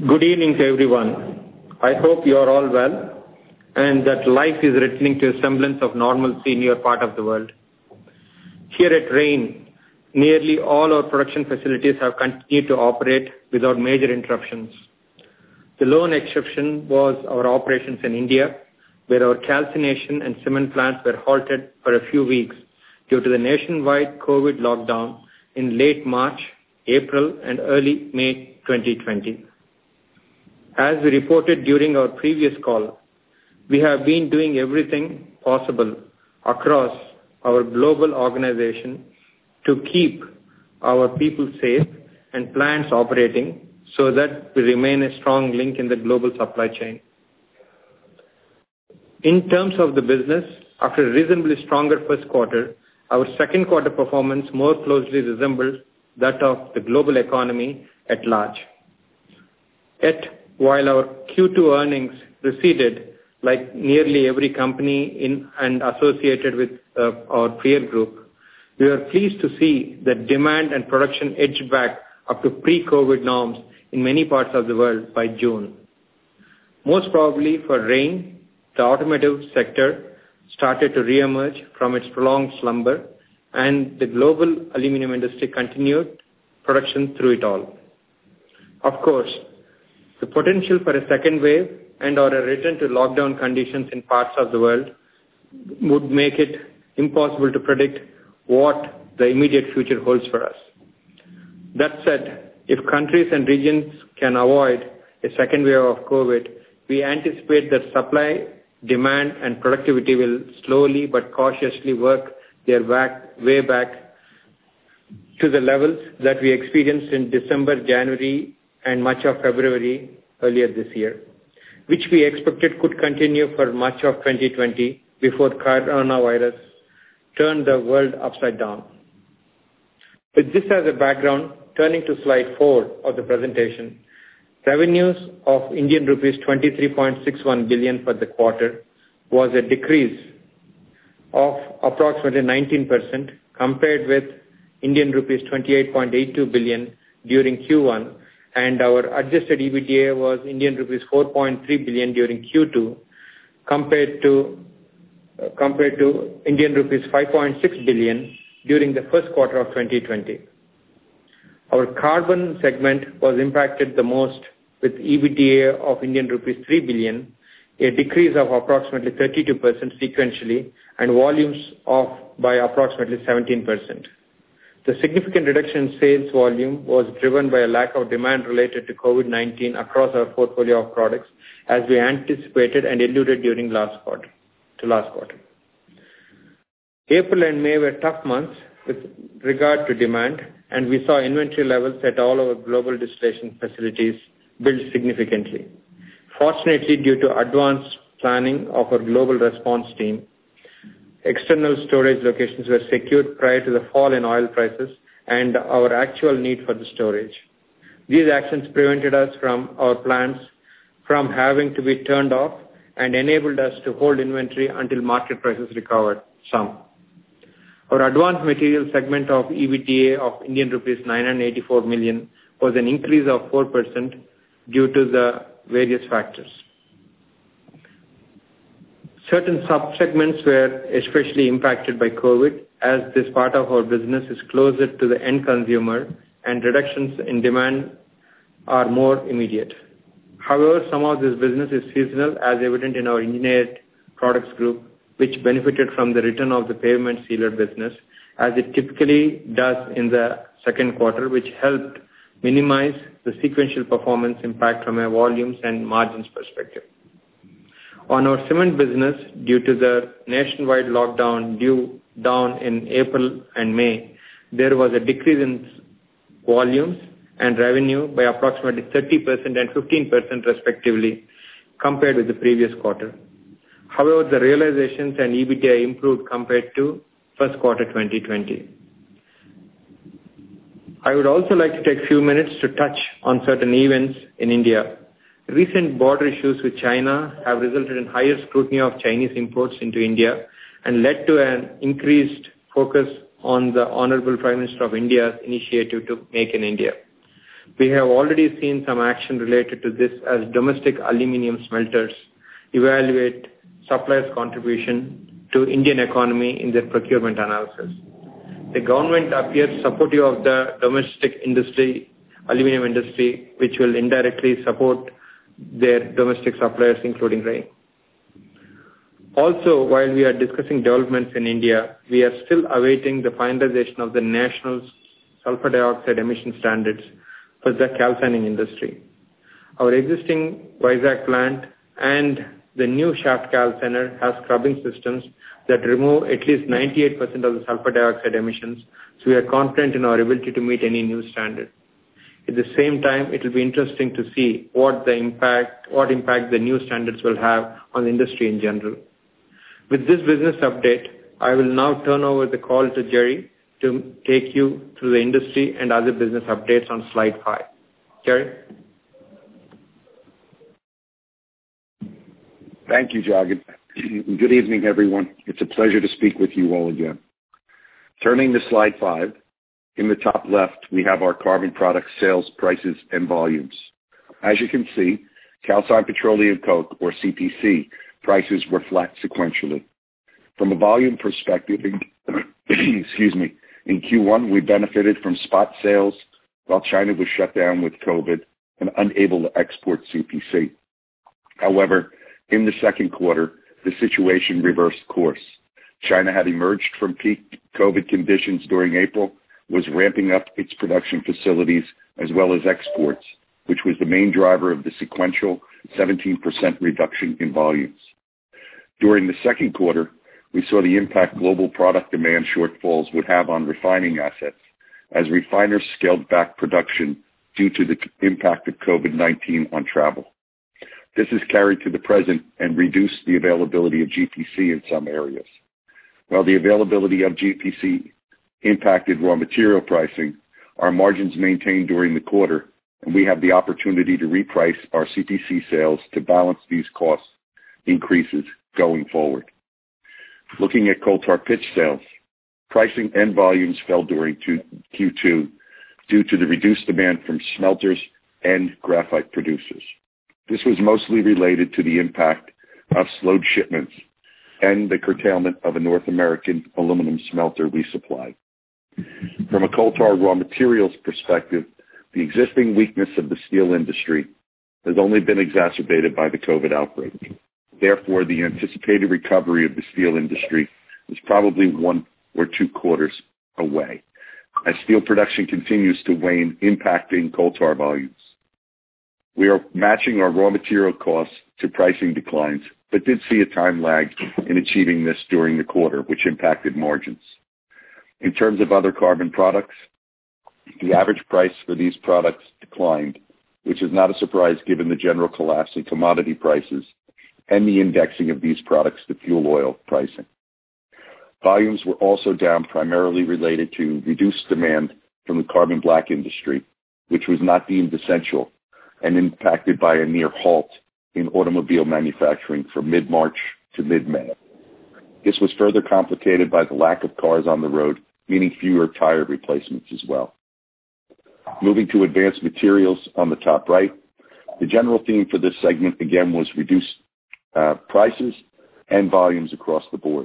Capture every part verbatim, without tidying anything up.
Good evening to everyone. I hope you are all well and that life is returning to a semblance of normalcy in your part of the world. Here at Rain, nearly all our production facilities have continued to operate without major interruptions. The lone exception was our operations in India, where our calcination and cement plants were halted for a few weeks due to the nationwide COVID lockdown in late March, April, and early May twenty twenty. As we reported during our previous call, we have been doing everything possible across our global organization to keep our people safe and plants operating so that we remain a strong link in the global supply chain. In terms of the business, after a reasonably stronger first quarter, our second quarter performance more closely resembled that of the global economy at large. Yet, while our Q two earnings receded like nearly every company in and associated with uh, our peer group, we are pleased to see that demand and production edged back up to pre-COVID norms in many parts of the world by June. Most probably for Rain, the automotive sector started to reemerge from its prolonged slumber, and the global aluminum industry continued production through it all. Of course, the potential for a second wave and or a return to lockdown conditions in parts of the world would make it impossible to predict what the immediate future holds for us. That said, if countries and regions can avoid a second wave of COVID, we anticipate that supply, demand, and productivity will slowly but cautiously work their back, way back to the levels that we experienced in December, January, and much of February earlier this year, which we expected could continue for much of twenty twenty before coronavirus turned the world upside down. With this as a background, turning to slide four of the presentation, revenues of Indian rupees twenty-three point six one billion for the quarter was a decrease of approximately nineteen percent compared with Indian rupees twenty-eight point eight two billion during Q one, and our adjusted EBITDA was Indian rupees four point three billion during Q two compared to uh, compared to Indian rupees five point six billion during the first quarter of twenty twenty. Our carbon segment was impacted the most with EBITDA of Indian rupees three billion, a decrease of approximately thirty-two percent sequentially, and volumes off by approximately seventeen percent. The significant reduction in sales volume was driven by a lack of demand related to COVID nineteen across our portfolio of products, as we anticipated and alluded during last quarter, to last quarter. April and May were tough months with regard to demand, and we saw inventory levels at all our global distillation facilities build significantly. Fortunately, due to advanced planning of our global response team, external storage locations were secured prior to the fall in oil prices and our actual need for the storage. These actions prevented us from our plants from having to be turned off and enabled us to hold inventory until market prices recovered some. Our advanced materials segment of EBITDA of Indian rupees nine hundred eighty-four million was an increase of four percent due to the various factors. Certain sub-segments were especially impacted by COVID, as this part of our business is closer to the end consumer and reductions in demand are more immediate. However, some of this business is seasonal, as evident in our engineered products group, which benefited from the return of the pavement sealer business, as it typically does in the second quarter, which helped minimize the sequential performance impact from a volumes and margins perspective. On our cement business, due to the nationwide lockdown due down in April and May, there was a decrease in volumes and revenue by approximately thirty percent and fifteen percent respectively compared with the previous quarter. However, the realizations and EBITDA improved compared to first quarter twenty twenty. I would also like to take a few minutes to touch on certain events in India. Recent border issues with China have resulted in higher scrutiny of Chinese imports into India and led to an increased focus on the Honorable Prime Minister of India's initiative to Make in India. We have already seen some action related to this as domestic aluminum smelters evaluate suppliers' contribution to Indian economy in their procurement analysis. The government appears supportive of the domestic industry, aluminum industry, which will indirectly support their domestic suppliers, including rain. Also, while we are discussing developments in India, we are still awaiting the finalization of the national sulfur dioxide emission standards for the calcining industry. Our existing Vizag plant and the new shaft calciner has scrubbing systems that remove at least ninety-eight percent of the sulfur dioxide emissions, so we are confident in our ability to meet any new standard. At the same time, it will be interesting to see what the impact, what impact the new standards will have on the industry in general. With this business update, I will now turn over the call to Jerry to take you through the industry and other business updates on slide five. Jerry? Thank you, Jagan. Good evening, everyone. It's a pleasure to speak with you all again. Turning to slide five, in the top left, we have our carbon product sales prices and volumes. As you can see, calcined petroleum coke, or C P C, prices were flat sequentially. From a volume perspective, excuse me, in Q one, we benefited from spot sales while China was shut down with COVID and unable to export C P C. However, in the second quarter, the situation reversed course. China had emerged from peak COVID conditions during April, was ramping up its production facilities as well as exports, which was the main driver of the sequential seventeen percent reduction in volumes. During the second quarter, we saw the impact global product demand shortfalls would have on refining assets as refiners scaled back production due to the impact of COVID nineteen on travel. This is carried to the present and reduced the availability of G P C in some areas. While the availability of G P C impacted raw material pricing, our margins maintained during the quarter, and we have the opportunity to reprice our C P C sales to balance these cost increases going forward. Looking at coal tar pitch sales, pricing and volumes fell during Q two due to the reduced demand from smelters and graphite producers. This was mostly related to the impact of slowed shipments and the curtailment of a North American aluminum smelter we supplied. From a coal tar raw materials perspective, the existing weakness of the steel industry has only been exacerbated by the COVID outbreak. Therefore, the anticipated recovery of the steel industry is probably one or two quarters away, as steel production continues to wane, impacting coal tar volumes. We are matching our raw material costs to pricing declines, but did see a time lag in achieving this during the quarter, which impacted margins. In terms of other carbon products, the average price for these products declined, which is not a surprise given the general collapse in commodity prices and the indexing of these products to fuel oil pricing. Volumes were also down, primarily related to reduced demand from the carbon black industry, which was not deemed essential and impacted by a near halt in automobile manufacturing from mid-March to mid-May. This was further complicated by the lack of cars on the road, meaning fewer tire replacements as well. Moving to advanced materials on the top right, the general theme for this segment again was reduced uh, prices and volumes across the board.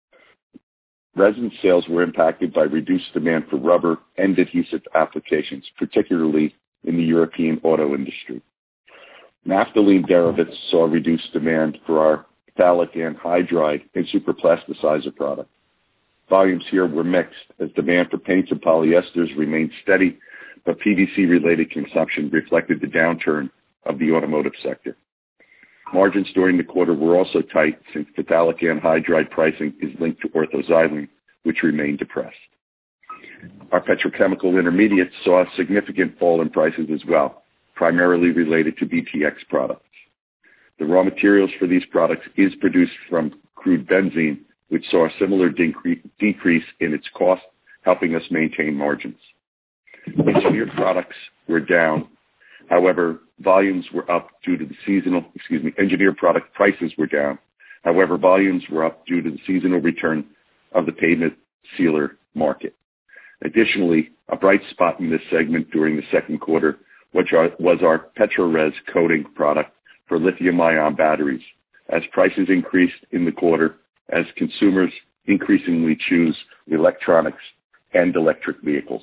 Resin sales were impacted by reduced demand for rubber and adhesive applications, particularly in the European auto industry. Naphthalene derivatives saw reduced demand for our phthalic anhydride and superplasticizer products. Volumes here were mixed as demand for paints and polyesters remained steady, but P V C-related consumption reflected the downturn of the automotive sector. Margins during the quarter were also tight since phthalic anhydride pricing is linked to orthoxylene, which remained depressed. Our petrochemical intermediates saw a significant fall in prices as well, primarily related to B T X products. The raw materials for these products is produced from crude benzene, which saw a similar decrease in its cost, helping us maintain margins. Engineered products were down. However, volumes were up due to the seasonal, excuse me, engineered product prices were down. However, volumes were up due to the seasonal return of the pavement sealer market. Additionally, a bright spot in this segment during the second quarter which are, was our PetroRes coating product for lithium-ion batteries, as prices increased in the quarter as consumers increasingly choose electronics and electric vehicles.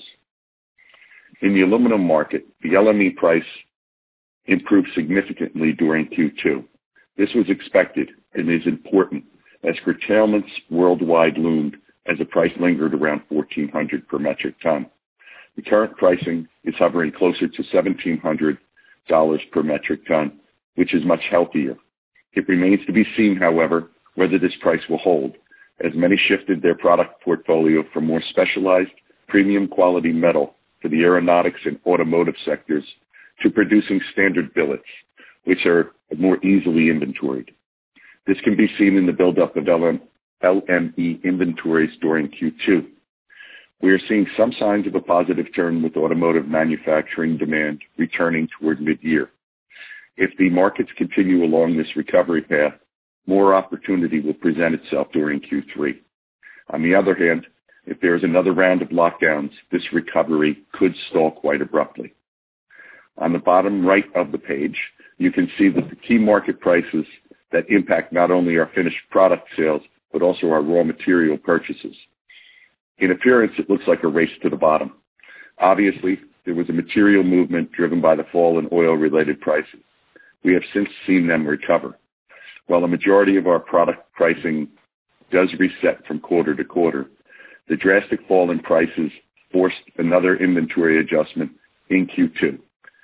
In the aluminum market, the L M E price improved significantly during Q two. This was expected and is important as curtailments worldwide loomed as the price lingered around fourteen hundred dollars per metric ton. The current pricing is hovering closer to seventeen hundred dollars per metric ton, which is much healthier. It remains to be seen, however, whether this price will hold, as many shifted their product portfolio from more specialized, premium quality metal for the aeronautics and automotive sectors to producing standard billets, which are more easily inventoried. This can be seen in the buildup of L M E inventories during Q two. We are seeing some signs of a positive turn with automotive manufacturing demand returning toward mid-year. If the markets continue along this recovery path, more opportunity will present itself during Q three. On the other hand, if there is another round of lockdowns, this recovery could stall quite abruptly. On the bottom right of the page, you can see that the key market prices that impact not only our finished product sales, but also our raw material purchases. In appearance, it looks like a race to the bottom. Obviously, there was a material movement driven by the fall in oil-related prices. We have since seen them recover. While the majority of our product pricing does reset from quarter to quarter, the drastic fall in prices forced another inventory adjustment in Q two.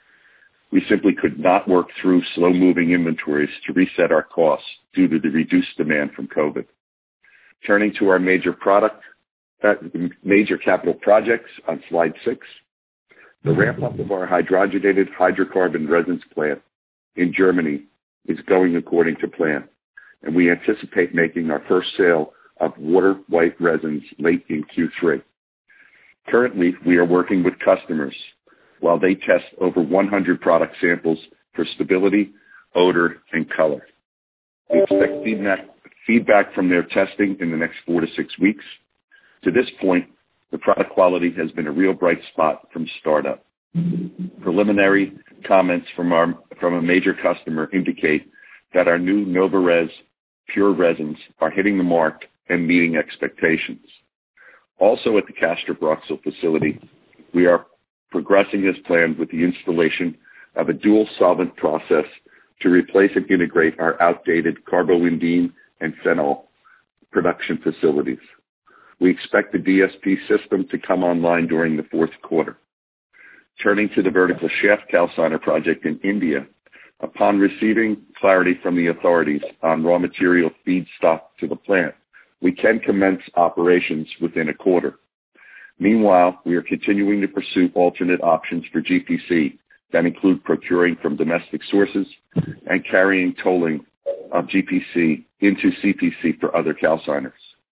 We simply could not work through slow-moving inventories to reset our costs due to the reduced demand from COVID. Turning to our major product, uh, major capital projects on slide six, the ramp-up of our hydrogenated hydrocarbon resins plant in Germany is going according to plan, and we anticipate making our first sale of water-white resins late in Q three. Currently, we are working with customers while they test over one hundred product samples for stability, odor, and color. We expect feedback, feedback from their testing in the next four to six weeks. To this point, the product quality has been a real bright spot from startup. Preliminary comments from our from a major customer indicate that our new Novares pure resins are hitting the mark and meeting expectations. Also at the Castrop-Rauxel facility, we are progressing as planned with the installation of a dual solvent process to replace and integrate our outdated carboindene and phenol production facilities. We expect the D S P system to come online during the fourth quarter. Turning to the vertical shaft calciner project in India, upon receiving clarity from the authorities on raw material feedstock to the plant, we can commence operations within a quarter. Meanwhile, we are continuing to pursue alternate options for G P C that include procuring from domestic sources and carrying tolling of G P C into C P C for other calciners.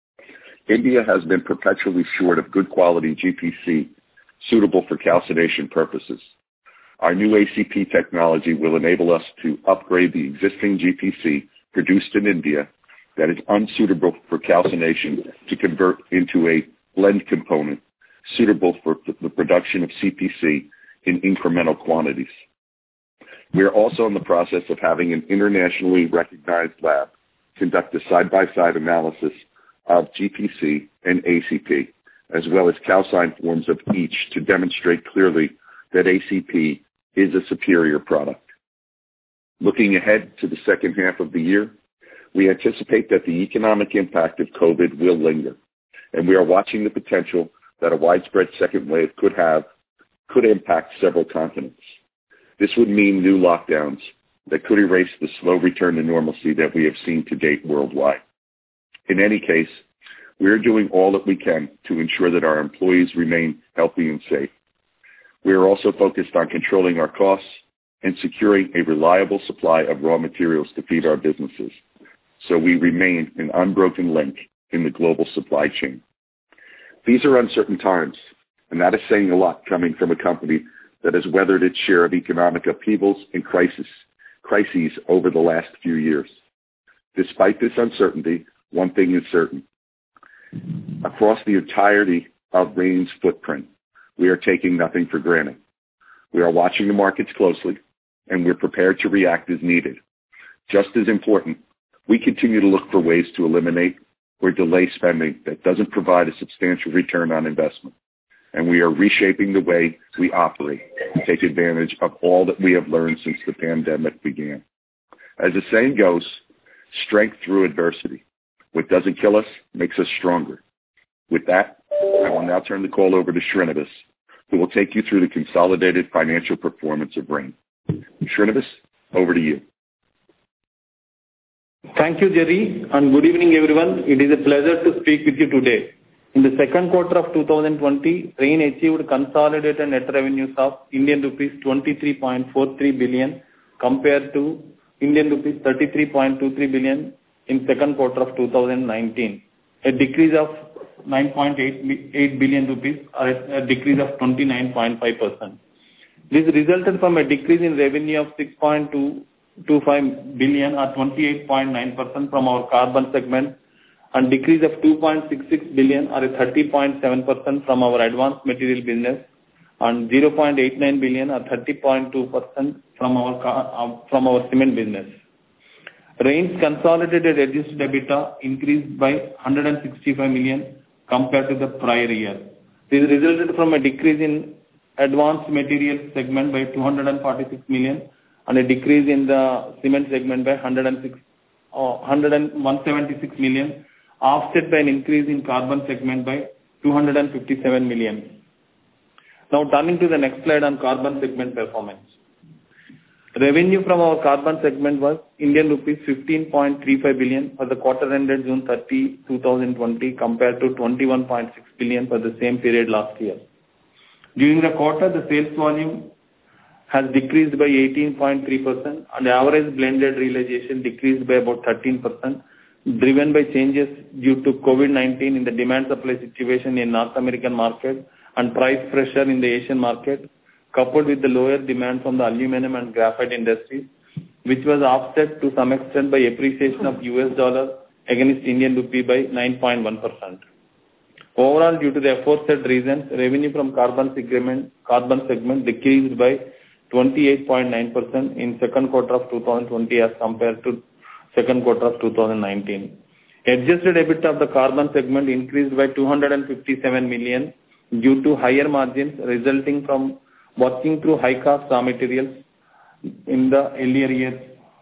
India has been perpetually short of good quality G P C suitable for calcination purposes. Our new A C P technology will enable us to upgrade the existing G P C produced in India that is unsuitable for calcination to convert into a blend component suitable for the production of C P C in incremental quantities. We are also in the process of having an internationally recognized lab conduct a side-by-side analysis of G P C and A C P, as well as calcined forms of each to demonstrate clearly that A C P is a superior product. Looking ahead to the second half of the year, we anticipate that the economic impact of COVID will linger, and we are watching the potential that a widespread second wave could have, could impact several continents. This would mean new lockdowns that could erase the slow return to normalcy that we have seen to date worldwide. In any case, we are doing all that we can to ensure that our employees remain healthy and safe. We are also focused on controlling our costs and securing a reliable supply of raw materials to feed our businesses, so we remain an unbroken link in the global supply chain. These are uncertain times, and that is saying a lot coming from a company that has weathered its share of economic upheavals and crisis, crises over the last few years. Despite this uncertainty, one thing is certain. Across the entirety of Rain's footprint, we are taking nothing for granted. We are watching the markets closely, and we're prepared to react as needed. Just as important, we continue to look for ways to eliminate or delay spending that doesn't provide a substantial return on investment. And we are reshaping the way we operate to take advantage of all that we have learned since the pandemic began. As the saying goes, strength through adversity. What doesn't kill us makes us stronger. With that, I will now turn the call over to Srinivas, who will take you through the consolidated financial performance of Rain. Srinivas, over to you. Thank you, Jerry, and good evening, everyone. It is a pleasure to speak with you today. In the second quarter of two thousand twenty, Rain achieved consolidated net revenues of Indian rupees twenty-three point four three billion compared to Indian rupees thirty-three point two three billion in second quarter of two thousand nineteen, a decrease of nine point eight billion rupees or a decrease of twenty-nine point five percent. This resulted from a decrease in revenue of six point two two five billion or twenty-eight point nine percent from our carbon segment and decrease of two point six six billion or a thirty point seven percent from our advanced material business and zero point eight nine billion or thirty point two percent from our from our cement business. Rain's consolidated adjusted EBITDA increased by one hundred sixty-five million compared to the prior year. This resulted from a decrease in advanced materials segment by two hundred forty-six million and a decrease in the cement segment by one hundred seventy-six million, offset by an increase in carbon segment by two hundred fifty-seven million. Now turning to the next slide on carbon segment performance. Revenue from our carbon segment was Indian rupees fifteen point three five billion for the quarter ended June thirtieth, two thousand twenty compared to twenty-one point six billion for the same period last year. During the quarter, the sales volume has decreased by eighteen point three percent and the average blended realization decreased by about thirteen percent, driven by changes due to COVID nineteen in the demand-supply situation in North American market and price pressure in the Asian market, coupled with the lower demand from the aluminum and graphite industries, which was offset to some extent by appreciation of U S dollar against Indian rupee by nine point one percent. Overall, due to the aforesaid reasons, revenue from carbon segment, carbon segment decreased by twenty-eight point nine percent in second quarter of two thousand twenty as compared to second quarter of two thousand nineteen. Adjusted EBITDA of the carbon segment increased by two hundred fifty-seven million due to higher margins resulting from working through high-cost raw materials in the earlier years.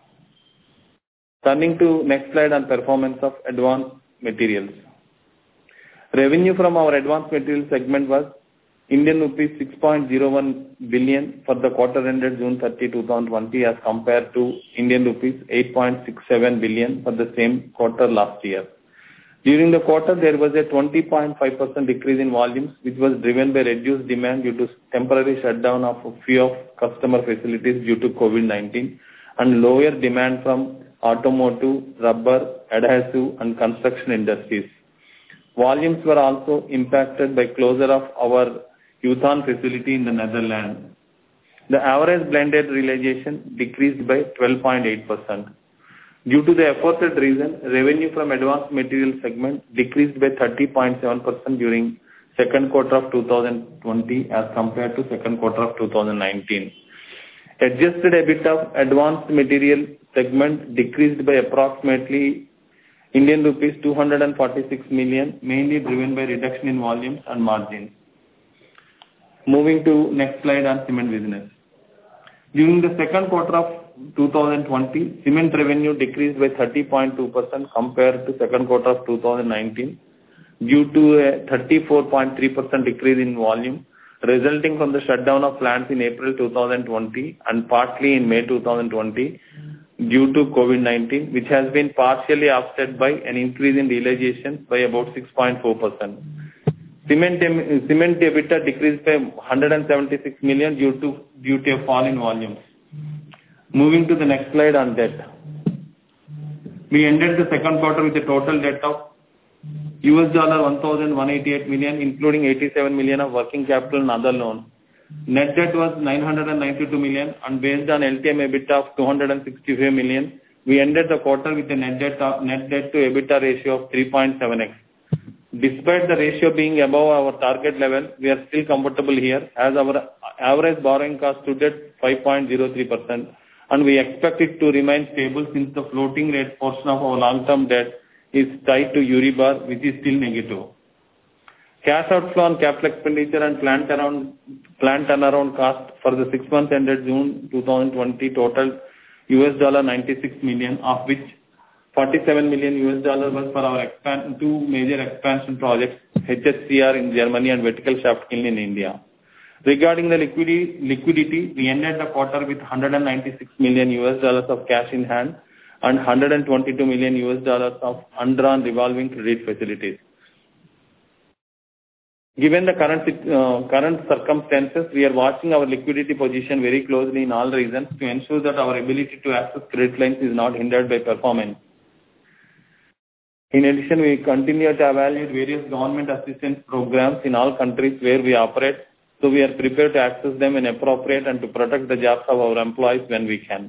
Turning to next slide on performance of advanced materials. Revenue from our advanced materials segment was Indian rupees six point zero one billion for the quarter ended June thirtieth, two thousand twenty as compared to Indian rupees eight point six seven billion for the same quarter last year. During the quarter, there was a twenty point five percent decrease in volumes, which was driven by reduced demand due to temporary shutdown of a few of customer facilities due to COVID nineteen and lower demand from automotive, rubber, adhesive and construction industries. Volumes were also impacted by closure of our Yuthan facility in the Netherlands. The average blended realization decreased by twelve point eight percent. Due to the aforesaid reason, revenue from advanced materials segment decreased by thirty point seven percent during second quarter of two thousand twenty as compared to second quarter of two thousand nineteen. Adjusted EBITDA of advanced material segment decreased by approximately Indian rupees two hundred forty-six million, mainly driven by reduction in volumes and margins. Moving to next slide on cement business. During the second quarter of two thousand twenty, cement revenue decreased by thirty point two percent compared to second quarter of two thousand nineteen due to a thirty-four point three percent decrease in volume resulting from the shutdown of plants in April two thousand twenty and partly in May two thousand twenty due to COVID nineteen, which has been partially offset by an increase in realization by about six point four percent. Cement, cement EBITDA decreased by one hundred seventy-six million due to, due to a fall in volumes. Moving to the next slide on debt. We ended the second quarter with a total debt of U S dollar one thousand one hundred eighty-eight million, including eighty-seven million of working capital and other loans. Net debt was nine hundred ninety-two million and based on L T M EBITDA of two hundred sixty-five million, we ended the quarter with a net debt, net debt to EBITDA ratio of three point seven x. Despite the ratio being above our target level, we are still comfortable here as our average borrowing cost stood at five point zero three percent, and we expect it to remain stable since the floating rate portion of our long-term debt is tied to Euribor, which is still negative. Cash outflow on capital expenditure and plant turnaround, plant turnaround cost for the six months ended June twenty twenty totaled U S dollar ninety-six million, of which forty-seven million U S dollars was for our expand, two major expansion projects, H H C R in Germany and vertical shaft kiln in India. Regarding the liquidity, liquidity, we ended the quarter with one hundred ninety-six million U S dollars of cash in hand and one hundred twenty-two million U S dollars of undrawn revolving credit facilities. Given the current uh, current circumstances, we are watching our liquidity position very closely in all regions to ensure that our ability to access credit lines is not hindered by performance. In addition, we continue to evaluate various government assistance programs in all countries where we operate, so we are prepared to access them when appropriate and to protect the jobs of our employees when we can.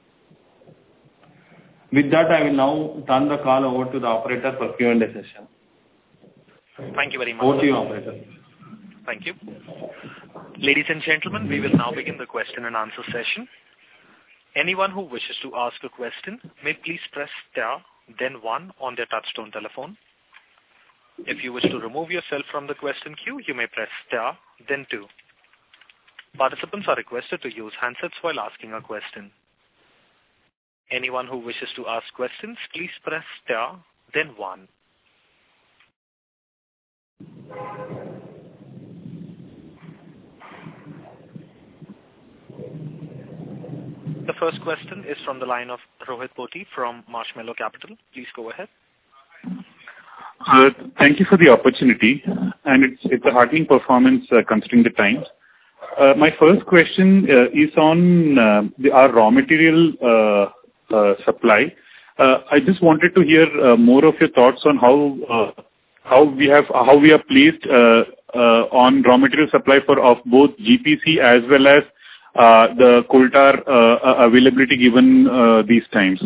With that, I will now turn the call over to the operator for Q and A session. Thank you very much. Over to you, operator. Thank you. Ladies and gentlemen, we will now begin the question and answer session. Anyone who wishes to ask a question may please press star, then one on their touchtone telephone. If you wish to remove yourself from the question queue, you may press star, then two. Participants are requested to use handsets while asking a question. Anyone who wishes to ask questions, please press star, then one. The first question is from the line of Rohit Poti from Marshmallow Capital. Please go ahead. Uh, thank you for the opportunity, and it's it's a heartening performance uh, considering the times. Uh, my first question uh, is on uh, the, our raw material uh, uh, supply. Uh, I just wanted to hear uh, more of your thoughts on how uh, how we have how we are placed uh, uh, on raw material supply for of both G P C as well as uh, the coal tar uh, availability given uh, these times.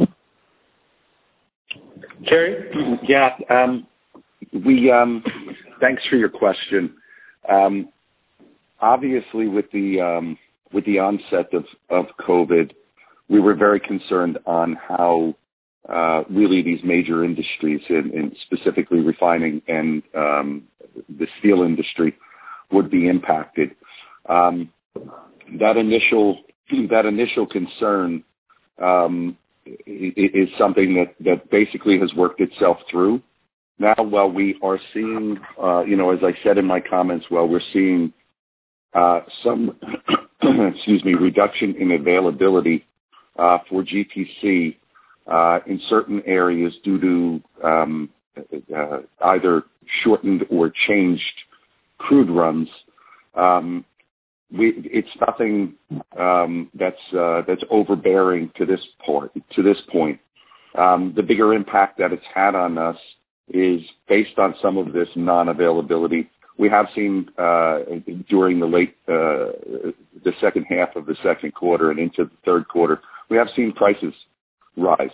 Kerry? Yeah. Um, we um, thanks for your question. Um, obviously, with the um, with the onset of, of COVID, we were very concerned on how uh, really these major industries, and, and specifically refining and um, the steel industry, would be impacted. Um, that initial that initial concern um, is something that, that basically has worked itself through. Now, while we are seeing, uh, you know, as I said in my comments, while we're seeing uh, some, excuse me, reduction in availability uh, for G P C uh, in certain areas due to um, uh, either shortened or changed crude runs, um, we, it's nothing um, that's uh, that's overbearing to this point. To this point, um, the bigger impact that it's had on us is based on some of this non-availability. We have seen uh, during the late, uh, the second half of the second quarter and into the third quarter, we have seen prices rise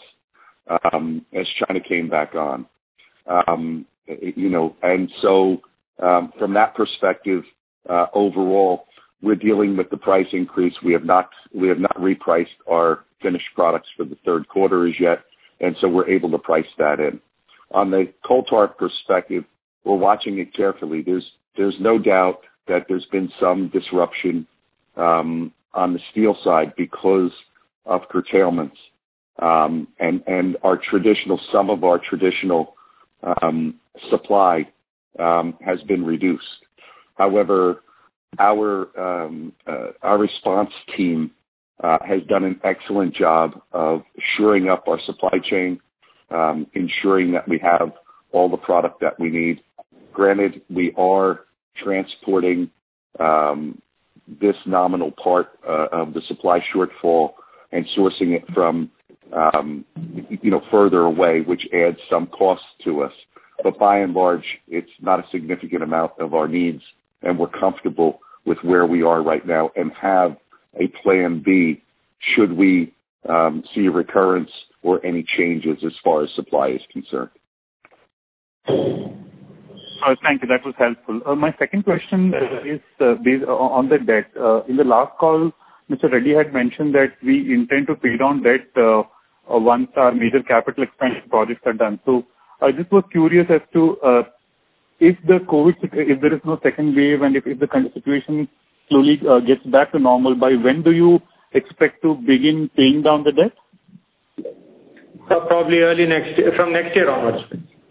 um, as China came back on. Um, you know, and so um, from that perspective, uh, overall, we're dealing with the price increase. We have not we have not repriced our finished products for the third quarter as yet, and so we're able to price that in. On the coal tar perspective, we're watching it carefully. There's there's no doubt that there's been some disruption um, on the steel side because of curtailments, um, and and our traditional some of our traditional um, supply um, has been reduced. However, our um, uh, our response team uh, has done an excellent job of shoring up our supply chain. Um, ensuring that we have all the product that we need. Granted, we are transporting um, this nominal part uh, of the supply shortfall and sourcing it from, um, you know, further away, which adds some costs to us. But by and large, it's not a significant amount of our needs, and we're comfortable with where we are right now and have a plan B should we um, see a recurrence or any changes as far as supply is concerned. Uh, Thank you. That was helpful. Uh, My second question uh, is uh, based on the debt. Uh, In the last call, Mister Reddy had mentioned that we intend to pay down debt uh, uh, once our major capital expansion projects are done. So I just was curious as to uh, if the COVID, if there is no second wave and if if the kind of situation slowly uh, gets back to normal, by when do you expect to begin paying down the debt? So probably early next year, from next year onwards.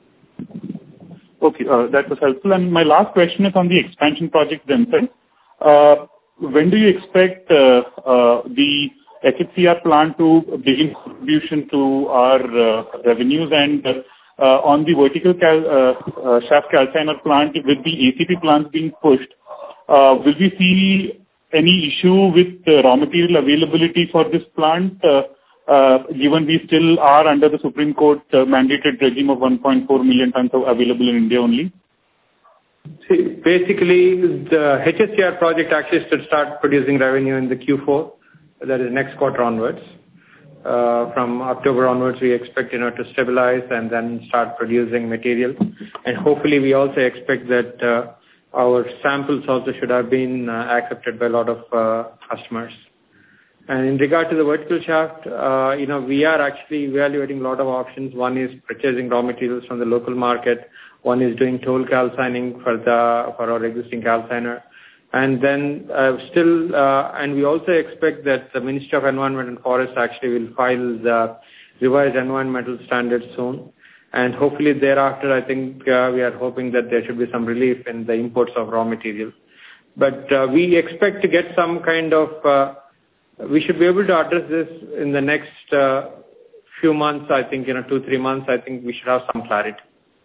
Okay, uh, that was helpful. And my last question is on the expansion projects themselves. Uh, When do you expect uh, uh, the H H C R plant to begin contribution to our uh, revenues? And uh, on the vertical cal uh, uh, shaft calciner plant, with the A C P plants being pushed, uh, will we see any issue with uh, raw material availability for this plant, uh, uh, given we still are under the Supreme Court uh, mandated regime of one point four million tons of available in India only? See, basically, the H S C R project actually should start producing revenue in the Q four, that is next quarter onwards. Uh, from October onwards, we expect, you know, to stabilize and then start producing material. And hopefully, we also expect that uh, our samples also should have been uh, accepted by a lot of uh, customers. And in regard to the vertical shaft, uh, you know, we are actually evaluating a lot of options. One is purchasing raw materials from the local market. One is doing toll calcining for the for our existing calciner. And then uh, still, uh, and we also expect that the Ministry of Environment and Forest actually will file the revised environmental standards soon. And hopefully thereafter, I think uh, we are hoping that there should be some relief in the imports of raw material. But uh, we expect to get some kind of, uh, we should be able to address this in the next uh, few months, I think, you know, two, three months, I think we should have some clarity.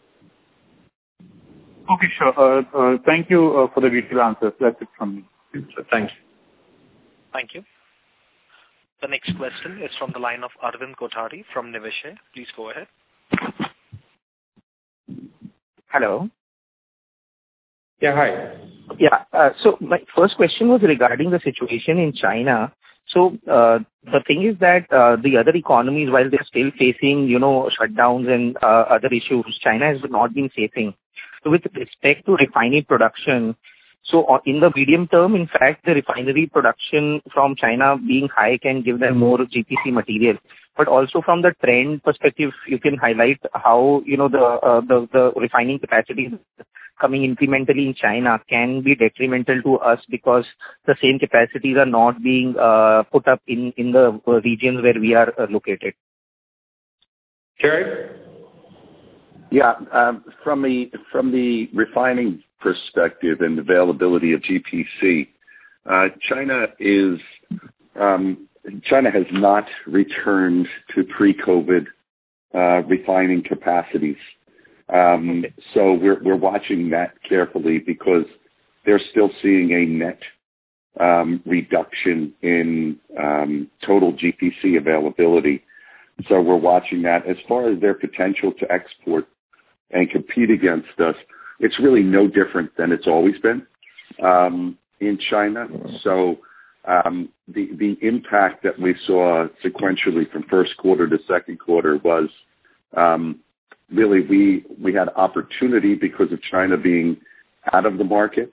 Okay, sure. Uh, uh, thank you uh, for the detailed answers. That's it from me. Thank you. Thank you. The next question is from the line of Arvind Kothari from Niveshaay. Please go ahead. Hello. Yeah, hi. Yeah. Uh, so my first question was regarding the situation in China. So uh, the thing is that uh, the other economies, while they're still facing, you know, shutdowns and uh, other issues, China has not been facing. So with respect to refinery production, so in the medium term, in fact, the refinery production from China being high can give them more G P C material. But also from the trend perspective, you can highlight how, you know, the uh, the, the refining capacities coming incrementally in China can be detrimental to us because the same capacities are not being uh, put up in, in the regions where we are uh, located. Jerry? Yeah, um, from the from the refining perspective and availability of G P C, uh, China is um, China has not returned to pre-COVID uh, refining capacities. Um, okay. So we're we're watching that carefully because they're still seeing a net um, reduction in um, total G P C availability. So we're watching that. As far as their potential to export and compete against us, it's really no different than it's always been um, in China. So um, the the impact that we saw sequentially from first quarter to second quarter was um, really we we had opportunity because of China being out of the market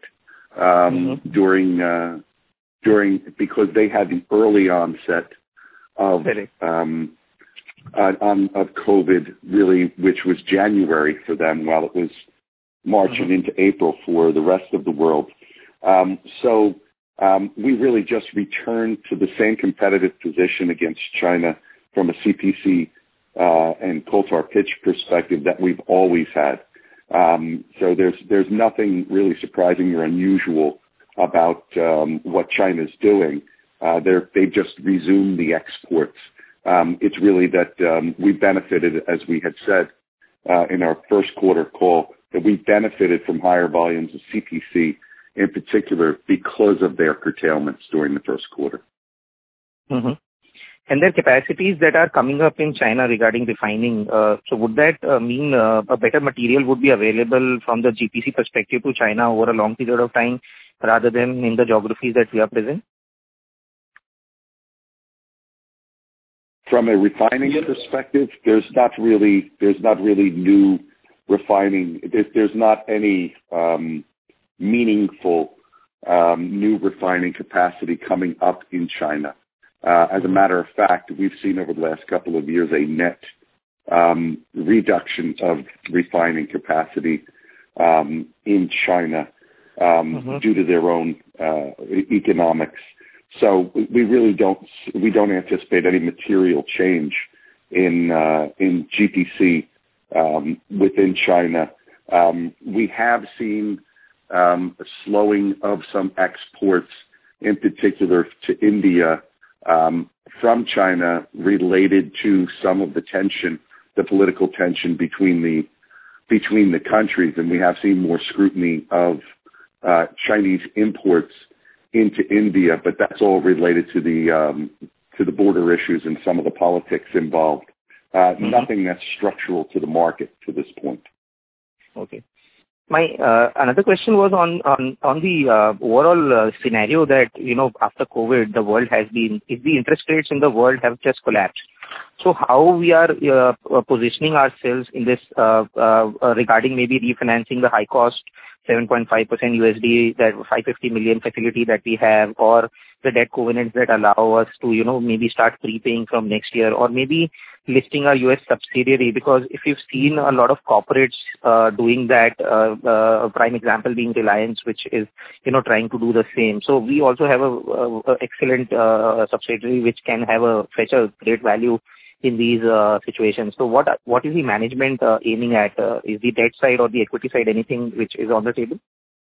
um, mm-hmm. during uh, during because they had the early onset of um, Uh, on, of COVID, really, which was January for them, while it was marching mm-hmm. into April for the rest of the world. Um, so um, we really just returned to the same competitive position against China from a C P C uh, and coal tar pitch perspective that we've always had. Um, so there's there's nothing really surprising or unusual about um, what China's doing. Uh, they're they've just resumed the exports. Um, it's really that um, we benefited, as we had said uh, in our first quarter call, that we benefited from higher volumes of C P C in particular because of their curtailments during the first quarter. Mm-hmm. And their capacities that are coming up in China regarding refining, uh, so would that uh, mean uh, a better material would be available from the G P C perspective to China over a long period of time rather than in the geographies that we are present? From a refining perspective, there's not really there's not really new refining, there's, there's not any um, meaningful um, new refining capacity coming up in China. Uh, as a matter of fact, we've seen over the last couple of years a net um, reduction of refining capacity um, in China um, mm-hmm. due to their own uh, economics. So we really don't we don't anticipate any material change in uh, in G P C um, within China. Um, we have seen um, a slowing of some exports, in particular to India, um, from China, related to some of the tension, the political tension between the between the countries, and we have seen more scrutiny of uh, Chinese imports into India, but that's all related to the um, to the border issues and some of the politics involved. Uh, mm-hmm. Nothing that's structural to the market to this point. Okay. My uh, another question was on on on the uh, overall uh, scenario that, you know, after COVID, the world has been, if the interest rates in the world have just collapsed. So how we are uh, positioning ourselves in this uh, uh, regarding maybe refinancing the high cost seven point five percent U S D, that five hundred fifty million facility that we have, or the debt covenants that allow us to, you know, maybe start prepaying from next year, or maybe listing our U S subsidiary, because if you've seen a lot of corporates uh, doing that, uh, uh, a prime example being Reliance, which is, you know, trying to do the same. So we also have a, a, a excellent uh, subsidiary which can have a fetch a great value in these uh, situations. So what what is the management uh, aiming at? Uh, is the debt side or the equity side anything which is on the table?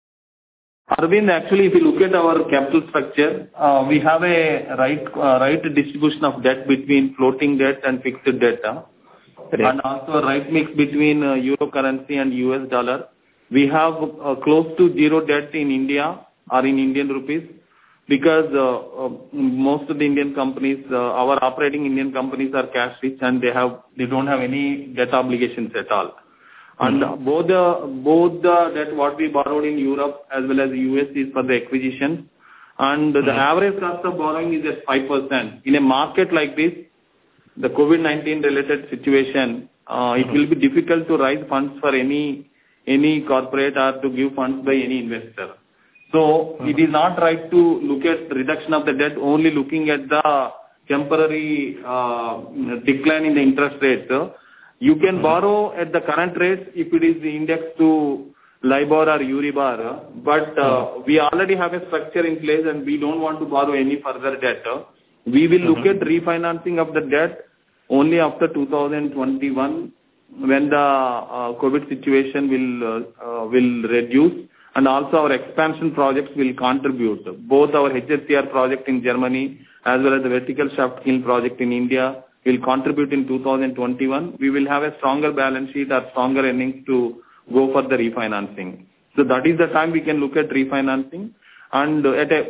Arvind, actually, if you look at our capital structure, uh, we have a right uh, right distribution of debt between floating debt and fixed debt, uh, and also a right mix between uh, euro currency and U S dollar. We have uh, close to zero debt in India or in Indian rupees, because uh, uh, most of the Indian companies, uh, our operating Indian companies are cash rich, and they have they don't have any debt obligations at all. And mm-hmm. both the both the debt what we borrowed in Europe as well as the U S is for the acquisition, and mm-hmm. the average cost of borrowing is at five percent. In a market like this, the COVID nineteen related situation, uh, mm-hmm. it will be difficult to raise funds for any any corporate or to give funds by any investor. So mm-hmm. it is not right to look at reduction of the debt only looking at the temporary uh, decline in the interest rate. You can mm-hmm. borrow at the current rates if it is indexed to LIBOR or Euribor, but uh, mm-hmm. we already have a structure in place and we don't want to borrow any further debt. We will mm-hmm. look at refinancing of the debt only after two thousand twenty-one, when the uh, COVID situation will uh, uh, will reduce. And also our expansion projects will contribute. Both our H S C R project in Germany as well as the vertical shaft kiln project in India will contribute in two thousand twenty-one. We will have a stronger balance sheet or stronger earnings to go for the refinancing. So that is the time we can look at refinancing. And at a,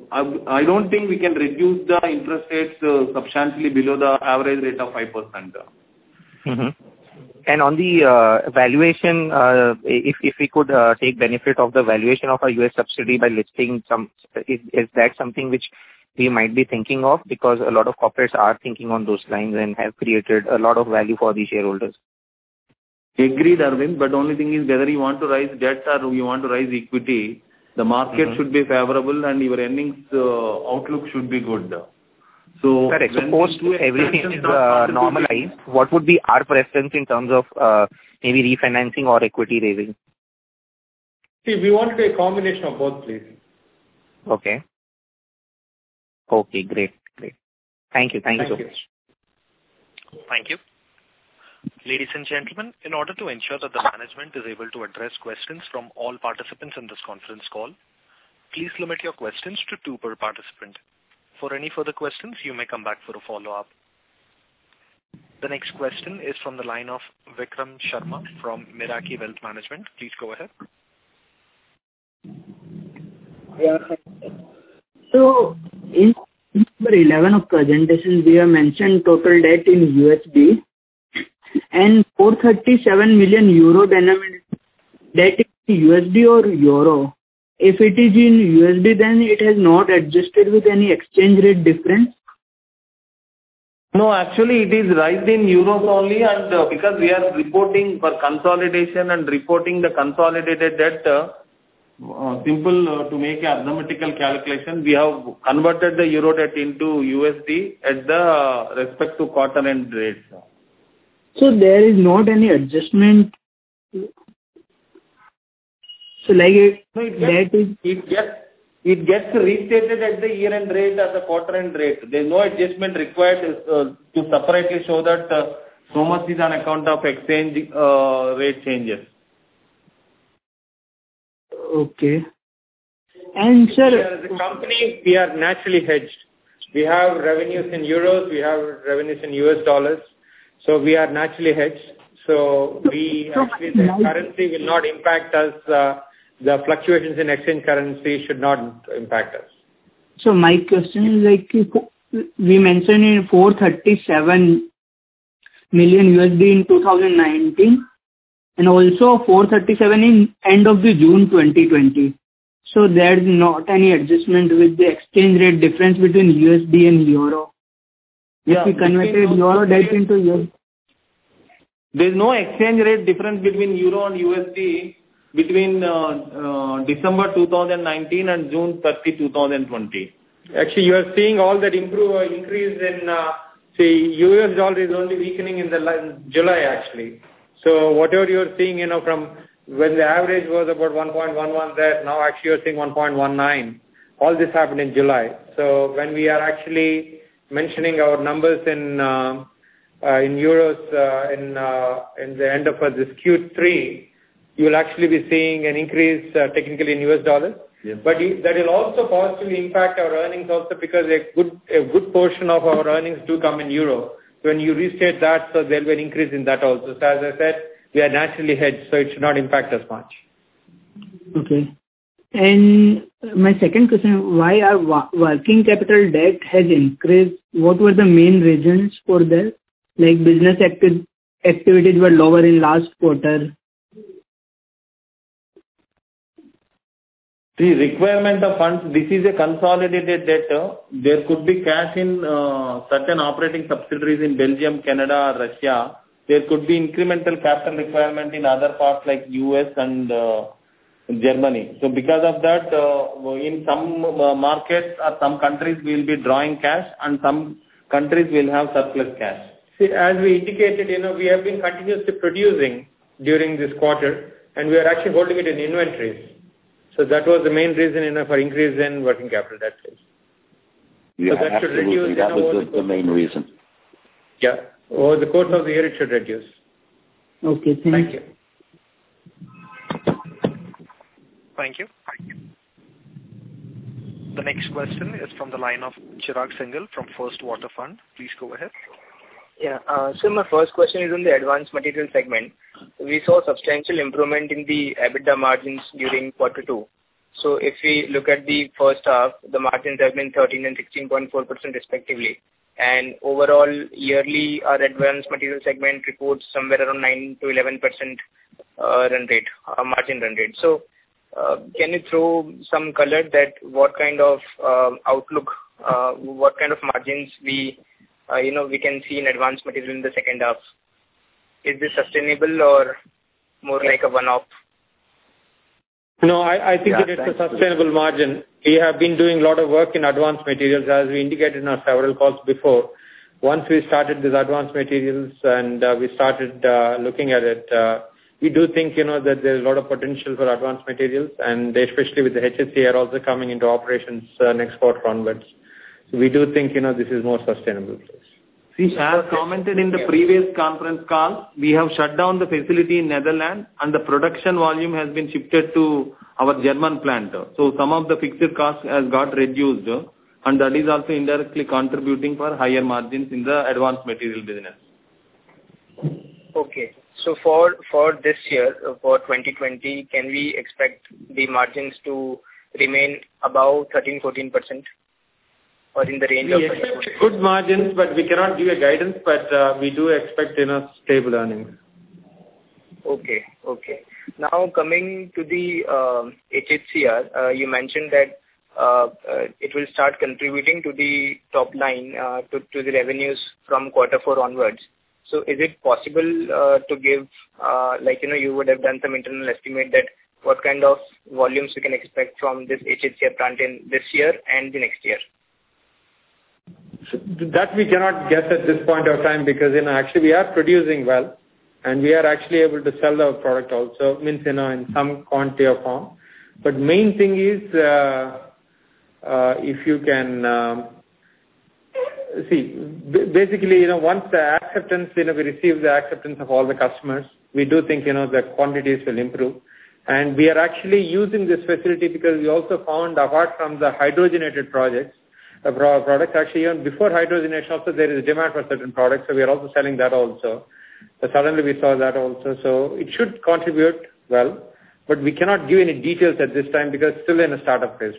I don't think we can reduce the interest rates uh, substantially below the average rate of five percent. Mm-hmm. And on the uh, valuation, uh, if if we could uh, take benefit of the valuation of our U S subsidiary by listing some, is, is that something which we might be thinking of? Because a lot of corporates are thinking on those lines and have created a lot of value for the shareholders. Agreed, Arvind, but only thing is whether you want to raise debt or you want to raise equity, the market mm-hmm. should be favorable and your earnings uh, outlook should be good. So, correct. So post everything is uh, normalized, what would be our preference in terms of uh, maybe refinancing or equity raising? See, we want to do a combination of both, please. Okay. Okay, great, great. Thank you, thank, thank you so you. much. Thank you. Ladies and gentlemen, in order to ensure that the management is able to address questions from all participants in this conference call, please limit your questions to two per participant. For any further questions, you may come back for a follow-up. The next question is from the line of Vikram Sharma from Miraki Wealth Management. Please go ahead. Yeah. So, in number eleven of presentation, we have mentioned total debt in U S D and four hundred thirty-seven million euro denominated debt in U S D or euro. If it is in U S D, then it has not adjusted with any exchange rate difference? No, actually it is raised in euros only, and uh, because we are reporting for consolidation and reporting the consolidated debt, uh, uh, simple uh, to make a arithmetical calculation, we have converted the euro debt into U S D at the uh, respect to quarter end rates. So there is not any adjustment. So like it, no, it that gets, is it gets it gets restated at the year end rate or the quarter end rate. There is no adjustment required uh, to separately show that uh, so much is on account of exchange uh, rate changes. okay. And sir, We are, as a company, we are naturally hedged. We have revenues in euros, we have revenues in U S dollars, so we are naturally hedged. So we actually, the currency will not impact us. Uh, the fluctuations in exchange currency should not impact us. So my question is like, we mentioned in four thirty-seven million U S D in two thousand nineteen and also four thirty-seven in end of the June twenty twenty. So there is not any adjustment with the exchange rate difference between U S D and euro. Yeah, if we converted euro debt into euro. There is no exchange rate difference between euro and U S D between uh, uh, December two thousand nineteen and June thirtieth, two thousand twenty. Actually, you are seeing all that improve, uh, increase in, uh, see, U S dollar is only weakening in the in July actually. So whatever you are seeing, you know, from when the average was about one point one one there, now actually you are seeing one point one nine. All this happened in July. So when we are actually mentioning our numbers in uh, uh, in euros uh, in uh, in the end of uh, this Q three, you will actually be seeing an increase uh, technically in U S dollars. Yes. But that will also positively impact our earnings also because a good a good portion of our earnings do come in euro. When you restate that, so there will be an increase in that also. So as I said, we are naturally hedged, so it should not impact us much. Okay. And my second question, why our working capital debt has increased? What were the main reasons for that? Like business acti- activities were lower in last quarter. The requirement of funds, this is a consolidated debt. There could be cash in uh, certain operating subsidiaries in Belgium, Canada, or Russia. There could be incremental capital requirement in other parts like U S and uh, Germany. So because of that, uh, in some uh, markets or some countries we will be drawing cash and some countries will have surplus cash. See, as we indicated, you know, we have been continuously producing during this quarter and we are actually holding it in inventories. So that was the main reason, you know, for increase in working capital debt. Yeah, so that should absolutely. reduce, that you know, was the, the main reason. Yeah. Over the course of the year, it should reduce. Okay, thank, thank you. Thank you. The next question is from the line of Chirag Singhal from First Water Fund. Please go ahead. Yeah. Uh, so my first question is on the advanced material segment. We saw substantial improvement in the EBITDA margins during quarter two. So if we look at the first half, the margins have been thirteen and sixteen point four percent respectively. And overall, yearly, our advanced material segment reports somewhere around nine to eleven percent uh, run rate, uh, margin run rate. So uh, can you throw some color that what kind of uh, outlook, uh, what kind of margins we Uh, you know, we can see in advanced material in the second half? Is this sustainable or more like a one-off? No, I, I think Yeah, it is a sustainable margin. We have been doing a lot of work in advanced materials as we indicated in our several calls before. Once we started these advanced materials and uh, we started uh, looking at it, uh, we do think, you know, that there's a lot of potential for advanced materials and especially with the H S C R also coming into operations uh, next quarter onwards. So we do think, you know, this is more sustainable. See, as commented in the previous conference call, we have shut down the facility in Netherlands and the production volume has been shifted to our German plant. So some of the fixed costs has got reduced and that is also indirectly contributing for higher margins in the advanced material business. Okay. So for, for this year, for twenty twenty, can we expect the margins to remain above thirteen to fourteen percent? Or in the range we of expect good margins, but we cannot give a guidance, but uh, we do expect, you know, stable earnings. Okay, okay. Now coming to the uh, H H C R, uh, you mentioned that uh, uh, it will start contributing to the top line, uh, to, to the revenues from quarter four onwards. So is it possible uh, to give, uh, like, you know, you would have done some internal estimate that what kind of volumes we can expect from this H H C R plant in this year and the next year? So that we cannot guess at this point of time because, you know, actually we are producing well and we are actually able to sell our product also, means, you know, in some quantity or form. But main thing is, uh, uh, if you can, um, see, basically, you know, once the acceptance, you know, we receive the acceptance of all the customers, we do think, you know, the quantities will improve. And we are actually using this facility because we also found, apart from the hydrogenated projects, the products actually, even before hydrogenation also, there is demand for certain products, so we are also selling that also. So suddenly we saw that also. So it should contribute well, but we cannot give any details at this time because it's still in a startup phase.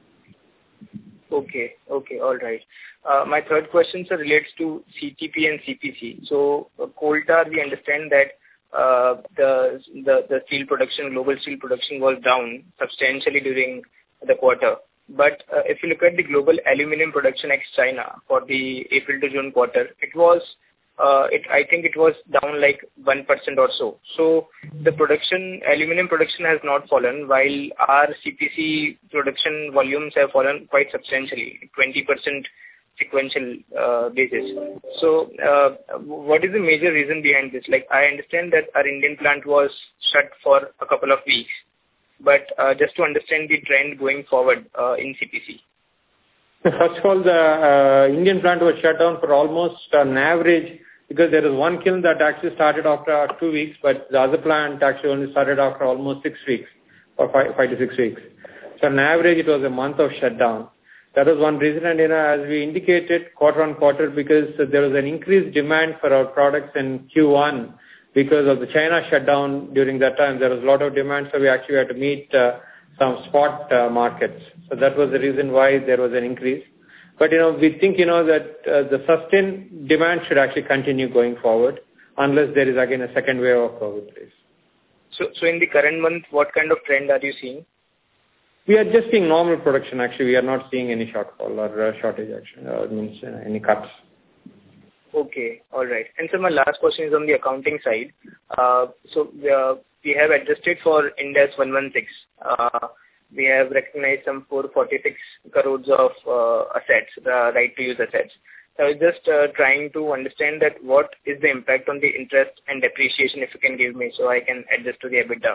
Okay, okay, all right. Uh, my third question, sir, relates to C T P and C P C. So uh, coal tar, we understand that uh, the, the the steel production, global steel production was down substantially during the quarter. But uh, if you look at the global aluminum production ex-China for the April to June quarter, it was, uh, it I think it was down like one percent or so. So the production, aluminum production has not fallen, while our C P C production volumes have fallen quite substantially, twenty percent sequential uh, basis. So uh, what is the major reason behind this? Like, I understand that our Indian plant was shut for a couple of weeks. But uh, just to understand the trend going forward uh, in C P C. First of all, the uh, Indian plant was shut down for almost an average, because there is one kiln that actually started after two weeks, but the other plant actually only started after almost six weeks, or five, five to six weeks. So on average, it was a month of shutdown. That was one reason, and you know, as we indicated, quarter on quarter, because there was an increased demand for our products in Q one. Because of the China shutdown during that time, there was a lot of demand, so we actually had to meet uh, some spot uh, markets. So that was the reason why there was an increase. But, you know, we think, you know, that uh, the sustained demand should actually continue going forward, unless there is again a second wave of COVID. So, so in the current month, what kind of trend are you seeing? We are just seeing normal production, actually. We are not seeing any shortfall or uh, shortage, actually, or means uh, any cuts. Okay, all right. And so my last question is on the accounting side. Uh, so uh, we have adjusted for Ind AS one sixteen. Uh, we have recognized some four hundred forty-six crores of uh, assets, uh, right to use assets. So I was just uh, trying to understand that what is the impact on the interest and depreciation, if you can give me, so I can adjust to the EBITDA.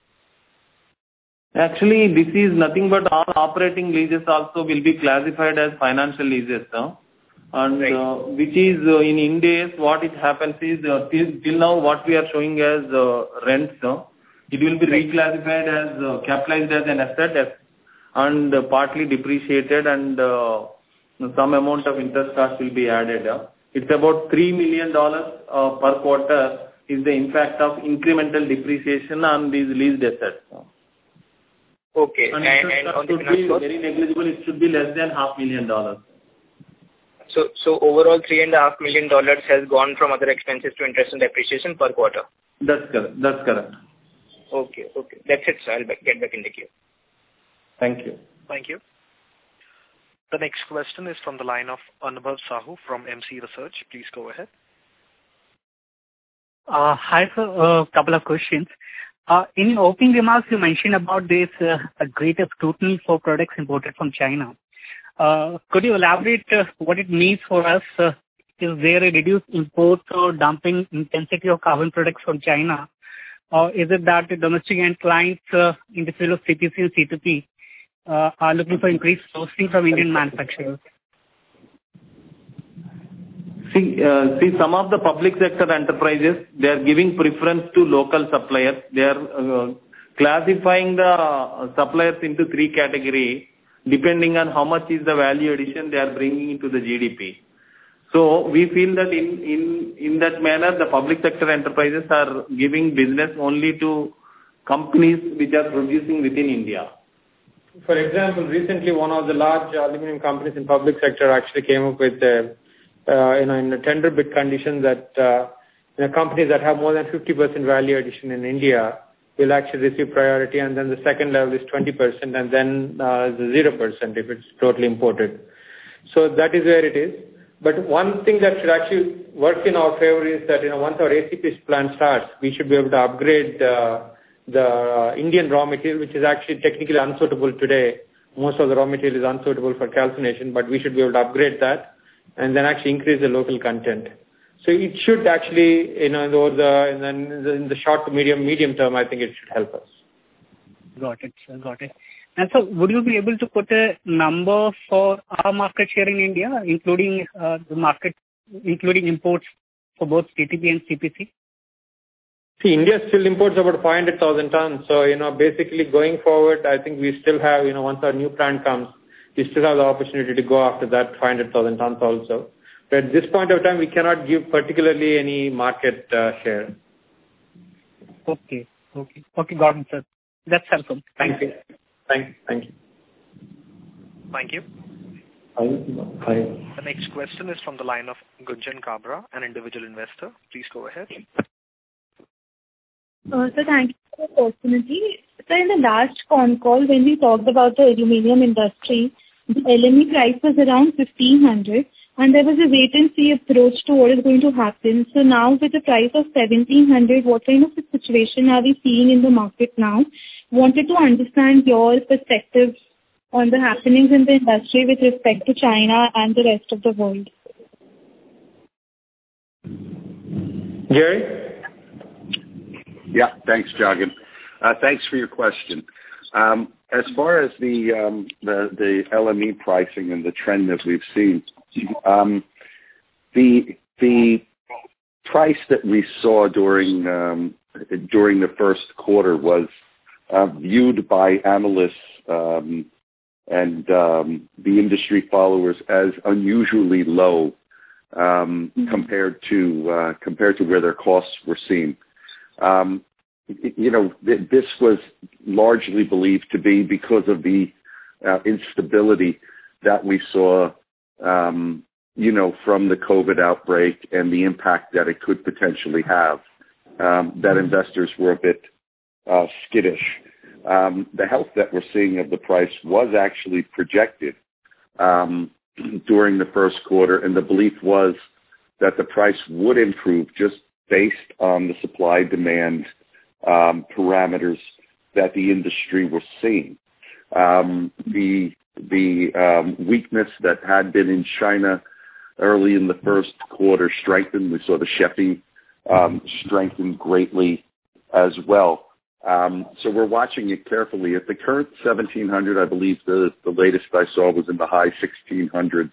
Actually, this is nothing but all operating leases also will be classified as financial leases. Huh? And right. uh, which is uh, in Ind AS, what it happens is uh, till, till now what we are showing as uh, rents, uh, it will be reclassified as uh, capitalized as an asset and uh, partly depreciated, and uh, some amount of interest cost will be added. Uh. It's about three million dollars uh, per quarter is the impact of incremental depreciation on these leased assets. Uh. Okay, and, and, and on the should be very negligible. It should be less than half million dollars. So, so overall, three and a half million dollars has gone from other expenses to interest and depreciation per quarter. That's correct. That's correct. Okay, okay. That's it, sir. I'll get back in the queue. Thank you. Thank you. The next question is from the line of Anubhav Sahu from M C Research. Please go ahead. Uh, hi, sir. A uh, couple of questions. Uh, in your opening remarks, you mentioned about this uh, a greater scrutiny for products imported from China. Uh, could you elaborate uh, what it means for us? Uh, is there a reduced import or dumping intensity of carbon products from China? Or is it that the domestic end clients uh, in the field of C P C and C two P uh, are looking for increased sourcing from Indian manufacturers? See, uh, see, some of the public sector enterprises, they are giving preference to local suppliers. They are uh, classifying the suppliers into three categories, depending on how much is the value addition they are bringing into the G D P. So we feel that in, in, in that manner, the public sector enterprises are giving business only to companies which are producing within India. For example, recently one of the large aluminum companies in public sector actually came up with, uh, uh, you know, in a tender bid condition that uh, you know, companies that have more than fifty percent value addition in India, will actually receive priority, and then the second level is twenty percent, and then uh, the zero percent if it's totally imported. So that is where it is. But one thing that should actually work in our favor is that, you know, once our A C P plant starts, we should be able to upgrade uh, the uh, Indian raw material, which is actually technically unsuitable today. Most of the raw material is unsuitable for calcination, but we should be able to upgrade that and then actually increase the local content. So it should actually, you know, over the, in the, in the short to medium, medium term, I think it should help us. Got it, sir. Got it. And so would you be able to put a number for our market share in India, including uh, the market, including imports for both C T P and C P C? See, India still imports about five hundred thousand tons. So, you know, basically going forward, I think we still have, you know, once our new plant comes, we still have the opportunity to go after that five hundred thousand tons also. But at this point of time, we cannot give particularly any market uh, share. Okay. Okay. Okay. Got it, sir. That's helpful. Thank you. Thank you. Thank you. Thank you. Hi. The next question is from the line of Gunjan Kabra, an individual investor. Please go ahead. Uh, so thank you for the opportunity. So in the last con call, when we talked about the aluminium industry, the L M E price was around fifteen hundred, and there was a wait and see approach to what is going to happen. So now with the price of seventeen hundred, what kind of a situation are we seeing in the market now? Wanted to understand your perspective on the happenings in the industry with respect to China and the rest of the world. Jerry? Yeah, thanks, Jagan. Uh, thanks for your question. Um, as far as the, um, the the L M E pricing and the trend that we've seen, um, the the price that we saw during um, during the first quarter was uh, viewed by analysts um, and um, the industry followers as unusually low um, mm-hmm. compared to uh, compared to where their costs were seen. Um, you know, th- this was largely believed to be because of the uh, instability that we saw, um, you know, from the COVID outbreak and the impact that it could potentially have, um, that investors were a bit uh, skittish. Um, the health that we're seeing of the price was actually projected um, during the first quarter, and the belief was that the price would improve just based on the supply-demand um, parameters that the industry was seeing. Um, the the um, weakness that had been in China early in the first quarter strengthened. We saw the Shepi um, strengthen greatly as well. Um, so we're watching it carefully. At the current seventeen hundred, I believe the, the latest I saw was in the high sixteen hundreds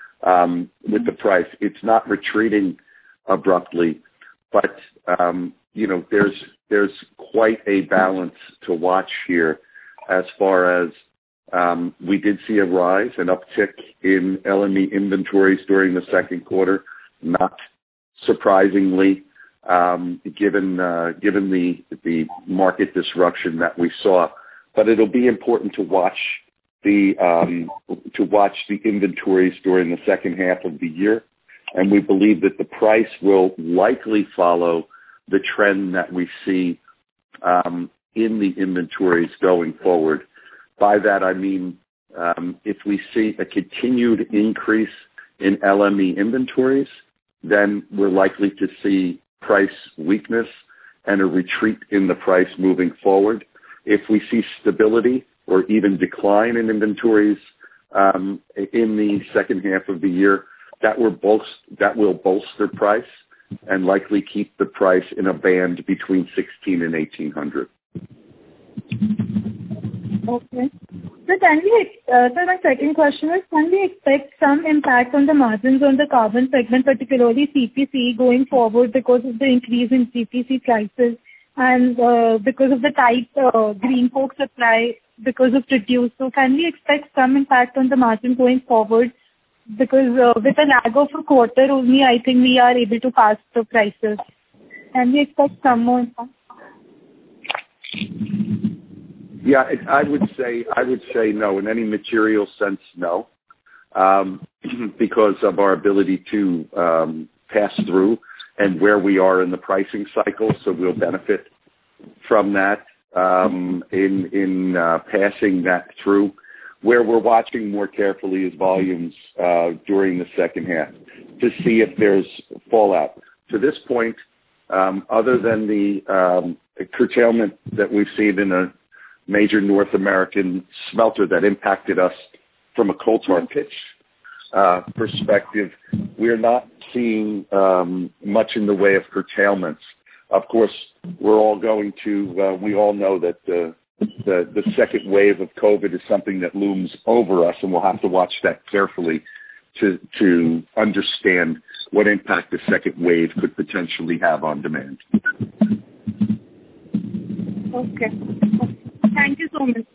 um, with the price. It's not retreating abruptly, but um, you know, there's there's quite a balance to watch here as far as um, we did see a rise, an uptick in L M E inventories during the second quarter, not surprisingly, um, given uh, given the the market disruption that we saw. But it'll be important to watch the um, to watch the inventories during the second half of the year, and we believe that the price will likely follow the trend that we see um, in the inventories going forward. By that I mean um, if we see a continued increase in L M E inventories, then we're likely to see price weakness and a retreat in the price moving forward. If we see stability or even decline in inventories um, in the second half of the year, that will bolster, that will bolster price and likely keep the price in a band between sixteen and eighteen hundred. Okay. So can we, uh, so my second question is, can we expect some impact on the margins on the carbon segment, particularly C P C, going forward because of the increase in C P C prices and uh, because of the tight uh, green coke supply because of reduce? So can we expect some impact on the margin going forward? Because uh, with a lag of a quarter only, I think we are able to pass the prices. Can we expect some more impact? Yeah, it, I would say I would say no. In any material sense, no, um, because of our ability to um, pass through and where we are in the pricing cycle. So we'll benefit from that. um, in in uh, passing that through. Where we're watching more carefully is volumes uh, during the second half to see if there's fallout. To this point, um, other than the um, curtailment that we've seen in a major North American smelter that impacted us from a coal tar pitch uh, perspective, we're not seeing um, much in the way of curtailments. Of course, we're all going to, uh, we all know that uh, the, the second wave of COVID is something that looms over us, and we'll have to watch that carefully to, to understand what impact the second wave could potentially have on demand. Okay. Thank you so much.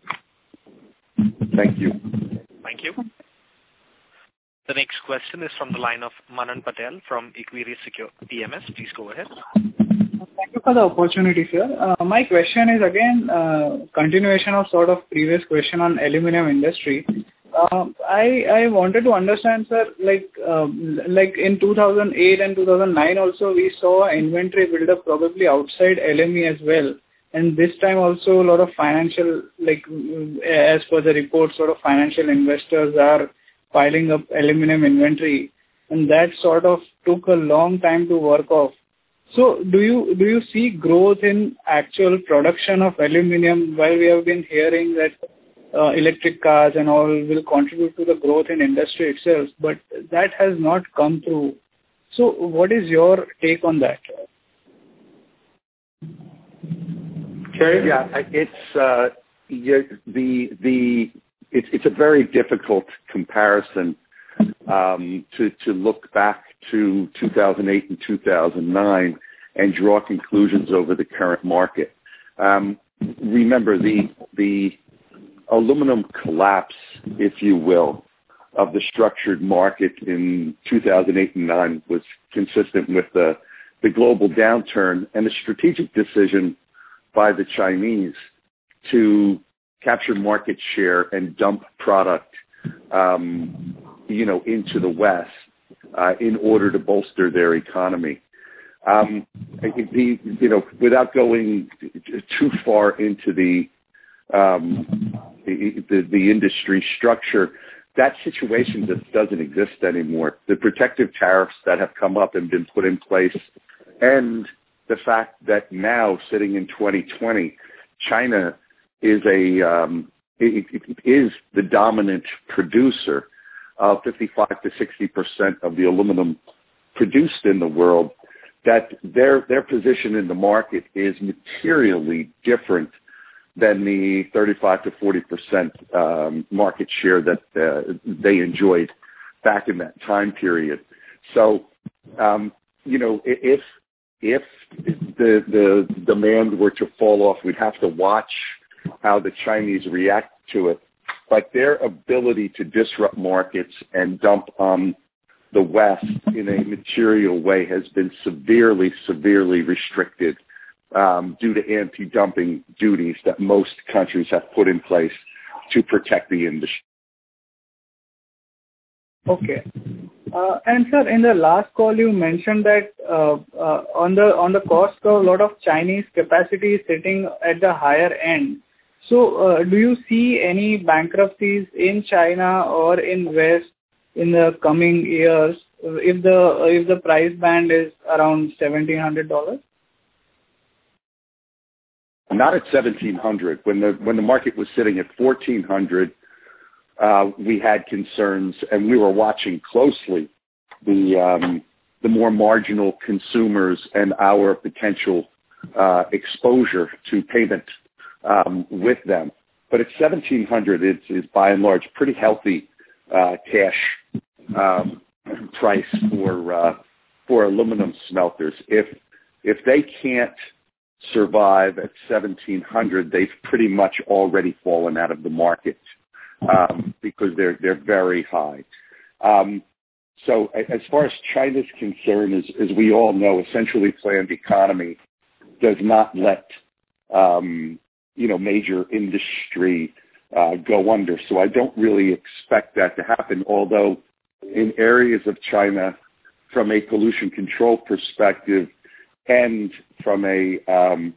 Thank you. Thank you. The next question is from the line of Manan Patel from Equirus Secure P M S. Please go ahead. Thank you for the opportunity, sir. Uh, my question is again uh, continuation of sort of previous question on aluminum industry. Uh, I I wanted to understand, sir, like uh, like in two thousand eight and two thousand nine also we saw inventory buildup probably outside L M E as well. And this time also a lot of financial, like as per the report, sort of financial investors are piling up aluminum inventory, and that sort of took a long time to work off. So do you do you see growth in actual production of aluminum, while we have been hearing that uh, electric cars and all will contribute to the growth in industry itself, but that has not come through. So what is your take on that? Okay. Yeah, it's uh, the the it's it's a very difficult comparison um, to to look back to two thousand eight and two thousand nine and draw conclusions over the current market. Um, remember the the aluminum collapse, if you will, of the structured market in two thousand eight and nine was consistent with the the global downturn and the strategic decision by the Chinese to capture market share and dump product, um, you know, into the West uh, in order to bolster their economy. Um, the, you know, without going too far into the, um, the, the the industry structure, that situation just doesn't exist anymore. The protective tariffs that have come up and been put in place, and the fact that now, sitting in twenty twenty, China is a um, it, it is the dominant producer of fifty-five to sixty percent of the aluminum produced in the world. That their their position in the market is materially different than the thirty-five to forty percent um, market share that uh, they enjoyed back in that time period. So, um, you know, if If the, the demand were to fall off, we'd have to watch how the Chinese react to it. But their ability to disrupt markets and dump on the West in a material way has been severely, severely restricted um, due to anti-dumping duties that most countries have put in place to protect the industry. Okay. Uh, and sir, in the last call you mentioned that uh, uh, on the on the cost curve, a lot of Chinese capacity is sitting at the higher end. So, uh, do you see any bankruptcies in China or in West in the coming years if the if the price band is around seventeen hundred dollars? Not at seventeen hundred. When the when the market was sitting at fourteen hundred. Uh, we had concerns, and we were watching closely the um, the more marginal consumers and our potential uh, exposure to payment um, with them. But at seventeen hundred, it's is by and large pretty healthy uh, cash um, price for uh, for aluminum smelters. If if they can't survive at seventeen hundred, they've pretty much already fallen out of the market. Um, because they're they're very high. Um, so as far as China's concerned, as, as we all know, a centrally planned economy does not let um, you know major industry uh, go under. So I don't really expect that to happen. Although in areas of China, from a pollution control perspective and from a um,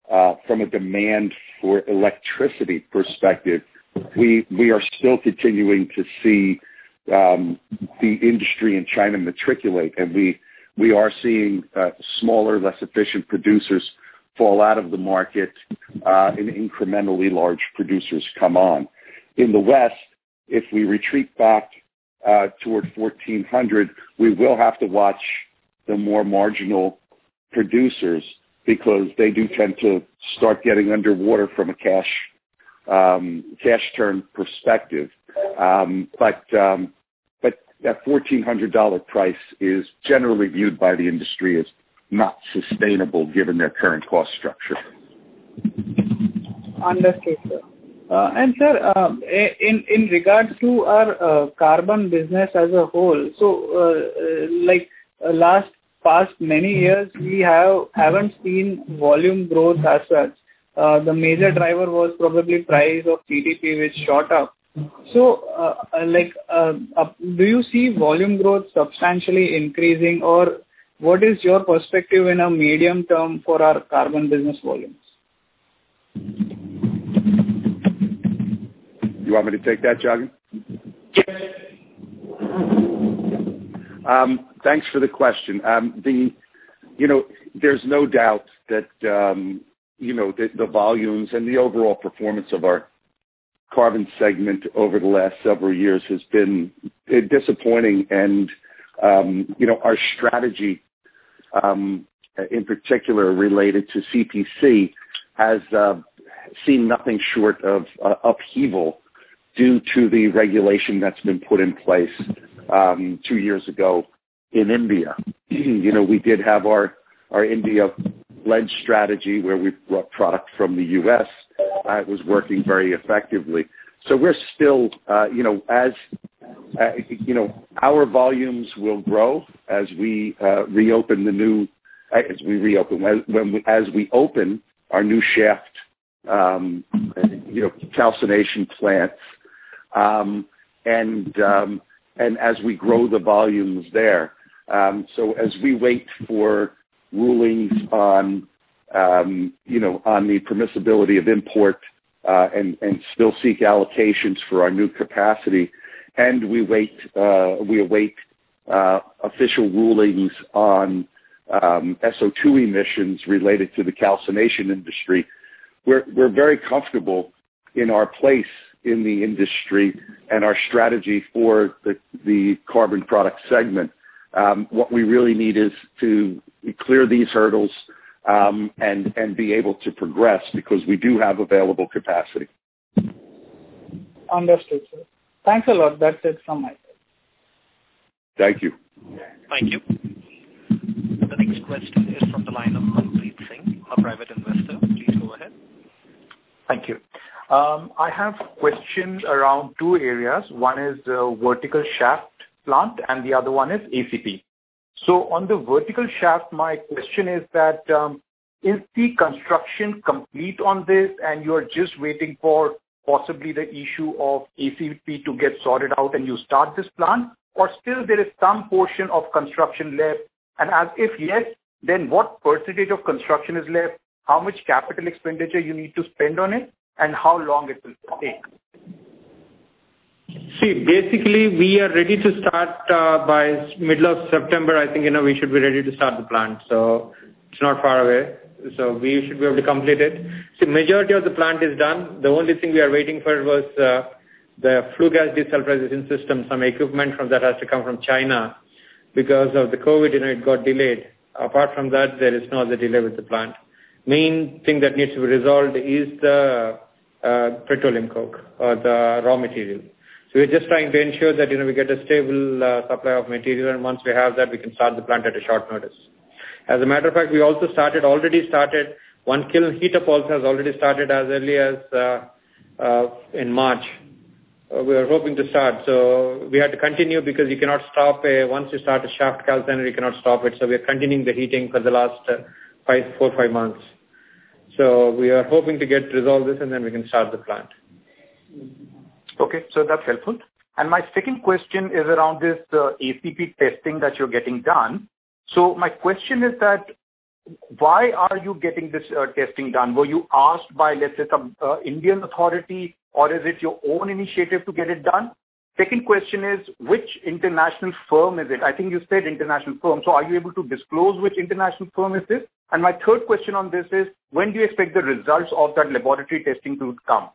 uh, from a demand for electricity perspective, we we are still continuing to see um, the industry in China matriculate, and we we are seeing uh, smaller, less efficient producers fall out of the market uh, and incrementally large producers come on. In the West, if we retreat back uh, toward fourteen hundred, we will have to watch the more marginal producers because they do tend to start getting underwater from a cash um, cash turn perspective. Um, but um, but that fourteen hundred dollars price is generally viewed by the industry as not sustainable given their current cost structure. Understood, sir. Uh, and sir, uh, in in regards to our uh, carbon business as a whole, so uh, like uh, last past many years, we have haven't seen volume growth as such. Uh, the major driver was probably price of C T P, which shot up. So, uh, like, uh, uh, do you see volume growth substantially increasing, or what is your perspective in a medium term for our carbon business volumes? You want me to take that, Jagan? Yes. Um, thanks for the question. Um, the, you know, there's no doubt that, um, you know, the, the volumes and the overall performance of our carbon segment over the last several years has been uh, disappointing. And, um, you know, our strategy, um, in particular related to C P C, has uh, seen nothing short of uh, upheaval due to the regulation that's been put in place um, two years ago in India. You know, we did have our, our India-led strategy where we brought product from the U S. Uh, it was working very effectively. So we're still, uh, you know, as, uh, you know, our volumes will grow as we uh, reopen the new, as we reopen, when, when we, as we open our new shaft, um, you know, calcination plants. Um, and um, and as we grow the volumes there. Um, so as we wait for rulings on, um, you know, on the permissibility of import uh, and, and still seek allocations for our new capacity, and we wait, uh, we await uh, official rulings on um, S O two emissions related to the calcination industry, we're, we're very comfortable in our place in the industry and our strategy for the, the carbon product segment. Um, what we really need is to clear these hurdles um, and, and be able to progress because we do have available capacity. Understood, sir. Thanks a lot. That's it from my side. Thank you. Thank you. The next question is from the line of Manpreet Singh, a private investor. Please go ahead. Thank you. Um, I have questions around two areas. One is uh, vertical shaft plant and the other one is A C P. So on the vertical shaft, my question is that um, is the construction complete on this and you are just waiting for possibly the issue of A C P to get sorted out and you start this plant, or still there is some portion of construction left? And as if yes, then what percentage of construction is left? How much capital expenditure you need to spend on it? And how long it will take? See, basically, we are ready to start uh, by middle of September. I think, you know, we should be ready to start the plant. So it's not far away. So we should be able to complete it. See, majority of the plant is done. The only thing we are waiting for was uh, the flue gas desulfurization system. Some equipment from that has to come from China. Because of the COVID, you know, it got delayed. Apart from that, there is no other delay with the plant. Main thing that needs to be resolved is the uh, petroleum coke or the raw material. So we're just trying to ensure that, you know, we get a stable uh, supply of material, and once we have that, we can start the plant at a short notice. As a matter of fact, we also started, already started, one kiln heat up also has already started as early as uh, uh, in March. Uh, we were hoping to start. So we had to continue because you cannot stop a, once you start a shaft calciner, you cannot stop it. So we are continuing the heating for the last uh, five, four, five months. So we are hoping to get resolve this and then we can start the plant. Okay, so that's helpful. And my second question is around this uh, A C P testing that you're getting done. So my question is that why are you getting this uh, testing done? Were you asked by, let's say, some uh, Indian authority, or is it your own initiative to get it done? Second question is, which international firm is it? I think you said international firm. So are you able to disclose which international firm is this? And my third question on this is, when do you expect the results of that laboratory testing to come?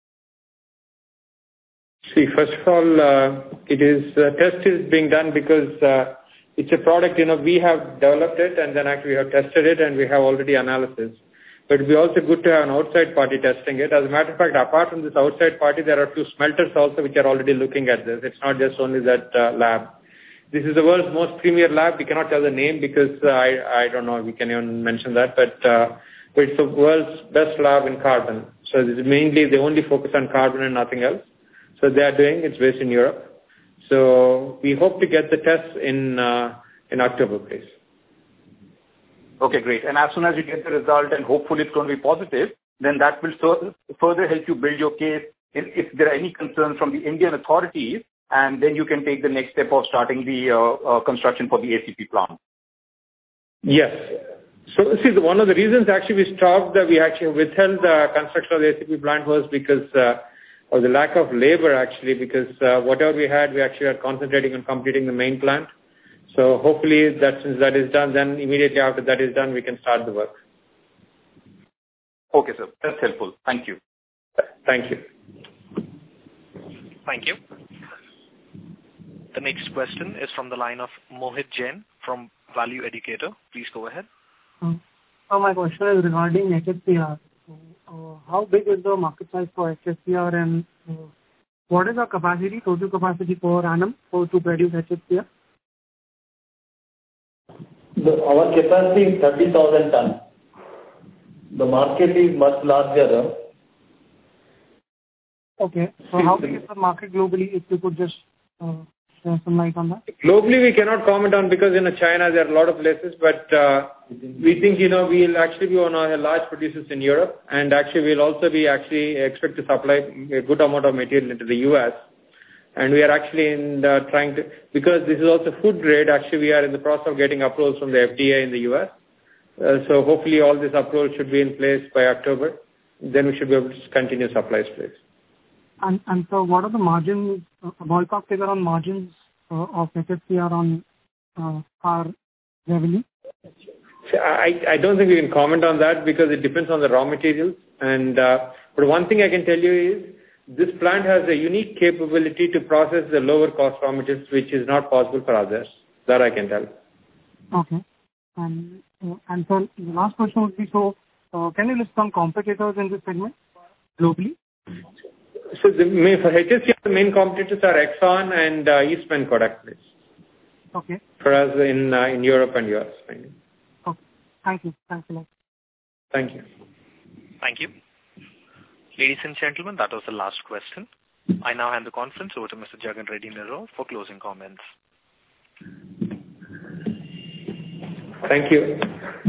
See, first of all, uh, it is uh, test is being done because uh, it's a product, you know, we have developed it and then actually we have tested it and we have already analysis. But it would be also good to have an outside party testing it. As a matter of fact, apart from this outside party, there are two smelters also which are already looking at this. It's not just only that uh, lab. This is the world's most premier lab. We cannot tell the name because uh, I I don't know we can even mention that, but, uh, but it's the world's best lab in carbon. So this is mainly, they only focus on carbon and nothing else. So they are doing, it's based in Europe. So we hope to get the tests in uh, in October, please. Okay, great. And as soon as you get the result, and hopefully it's going to be positive, then that will so, further help you build your case if, if there are any concerns from the Indian authorities, and then you can take the next step of starting the uh, uh, construction for the A C P plant. Yes. So see, the, one of the reasons actually we stopped, that we actually withheld the construction of the A C P plant was because uh, of the lack of labor actually, because uh, whatever we had, we actually are concentrating on completing the main plant. So hopefully that since that is done, then immediately after that is done, we can start the work. Okay, sir. That's helpful. Thank you. Thank you. Thank you. The next question is from the line of Mohit Jain from Value Educator. Please go ahead. Um, so my question is regarding H H C R. So, uh, how big is the market size for H H C R, and uh, what is our capacity, total capacity per annum for to produce H H C R? The, our capacity is thirty thousand tons. The market is much larger. Okay. So how big is the market globally, if you could just uh, share some light on that? Globally, we cannot comment on because in China there are a lot of places, but uh, we think, you know, we'll actually be one of the large producers in Europe, and actually we'll also be actually expect to supply a good amount of material into the U S. And we are actually in the trying to, because this is also food grade, actually we are in the process of getting approvals from the F D A in the U S. Uh, so hopefully all this approval should be in place by October. Then we should be able to continue supplies, please. And, and so what are the margins, uh, ballpark figure on margins uh, of H H C R on uh, our revenue? I, I don't think we can comment on that because it depends on the raw materials. And uh, but one thing I can tell you is, this plant has a unique capability to process the lower cost raw materials, which is not possible for others. That I can tell. Okay. And, uh, and so the last question would be, so uh, can you list some competitors in this segment globally? So the, for H H C R, the main competitors are Exxon and uh, Eastman Kodak, please. Okay. For us in uh, in Europe and U S. Okay. Thank you. Thanks a lot. Thank you. Thank you. Ladies and gentlemen, that was the last question. I now hand the conference over to Mister Jagan Reddy Nero for closing comments. Thank you.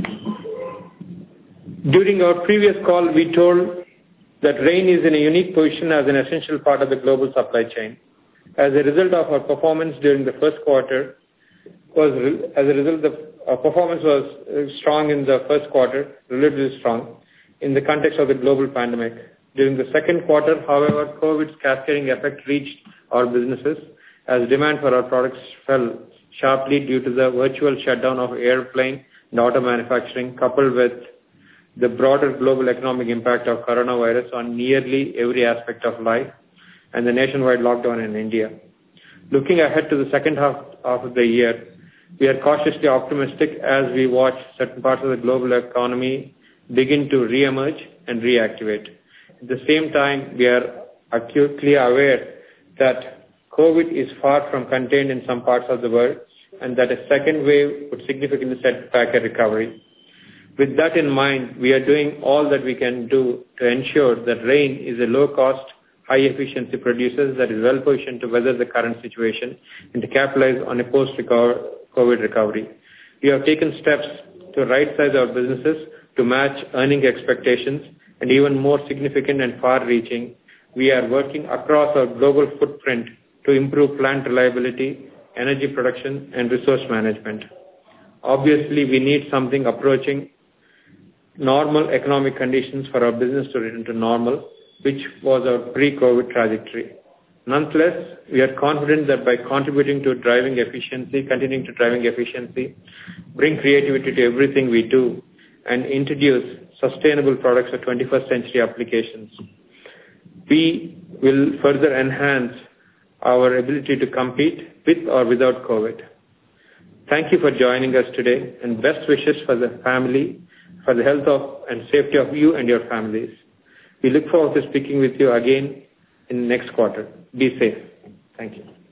During our previous call, we told that Rain is in a unique position as an essential part of the global supply chain. As a result of our performance during the first quarter, was as a result of our performance was strong in the first quarter, relatively strong, in the context of the global pandemic. During the second quarter, however, COVID's cascading effect reached our businesses as demand for our products fell sharply due to the virtual shutdown of airplane and auto manufacturing, coupled with the broader global economic impact of coronavirus on nearly every aspect of life and the nationwide lockdown in India. Looking ahead to the second half of the year, we are cautiously optimistic as we watch certain parts of the global economy begin to re-emerge and reactivate. At the same time, we are acutely aware that COVID is far from contained in some parts of the world and that a second wave would significantly set back a recovery. With that in mind, we are doing all that we can do to ensure that Rain is a low-cost, high-efficiency producer that is well-positioned to weather the current situation and to capitalize on a post-COVID recovery. We have taken steps to right-size our businesses to match earning expectations, and even more significant and far-reaching, we are working across our global footprint to improve plant reliability, energy production, and resource management. Obviously, we need something approaching normal economic conditions for our business to return to normal, which was our pre-COVID trajectory. Nonetheless, we are confident that by contributing to driving efficiency, continuing to driving efficiency, bring creativity to everything we do, and introduce sustainable products for twenty-first century applications, we will further enhance our ability to compete with or without COVID. Thank you for joining us today, and best wishes for the family, for the health of and safety of you and your families. We look forward to speaking with you again in next quarter. Be safe. Thank you.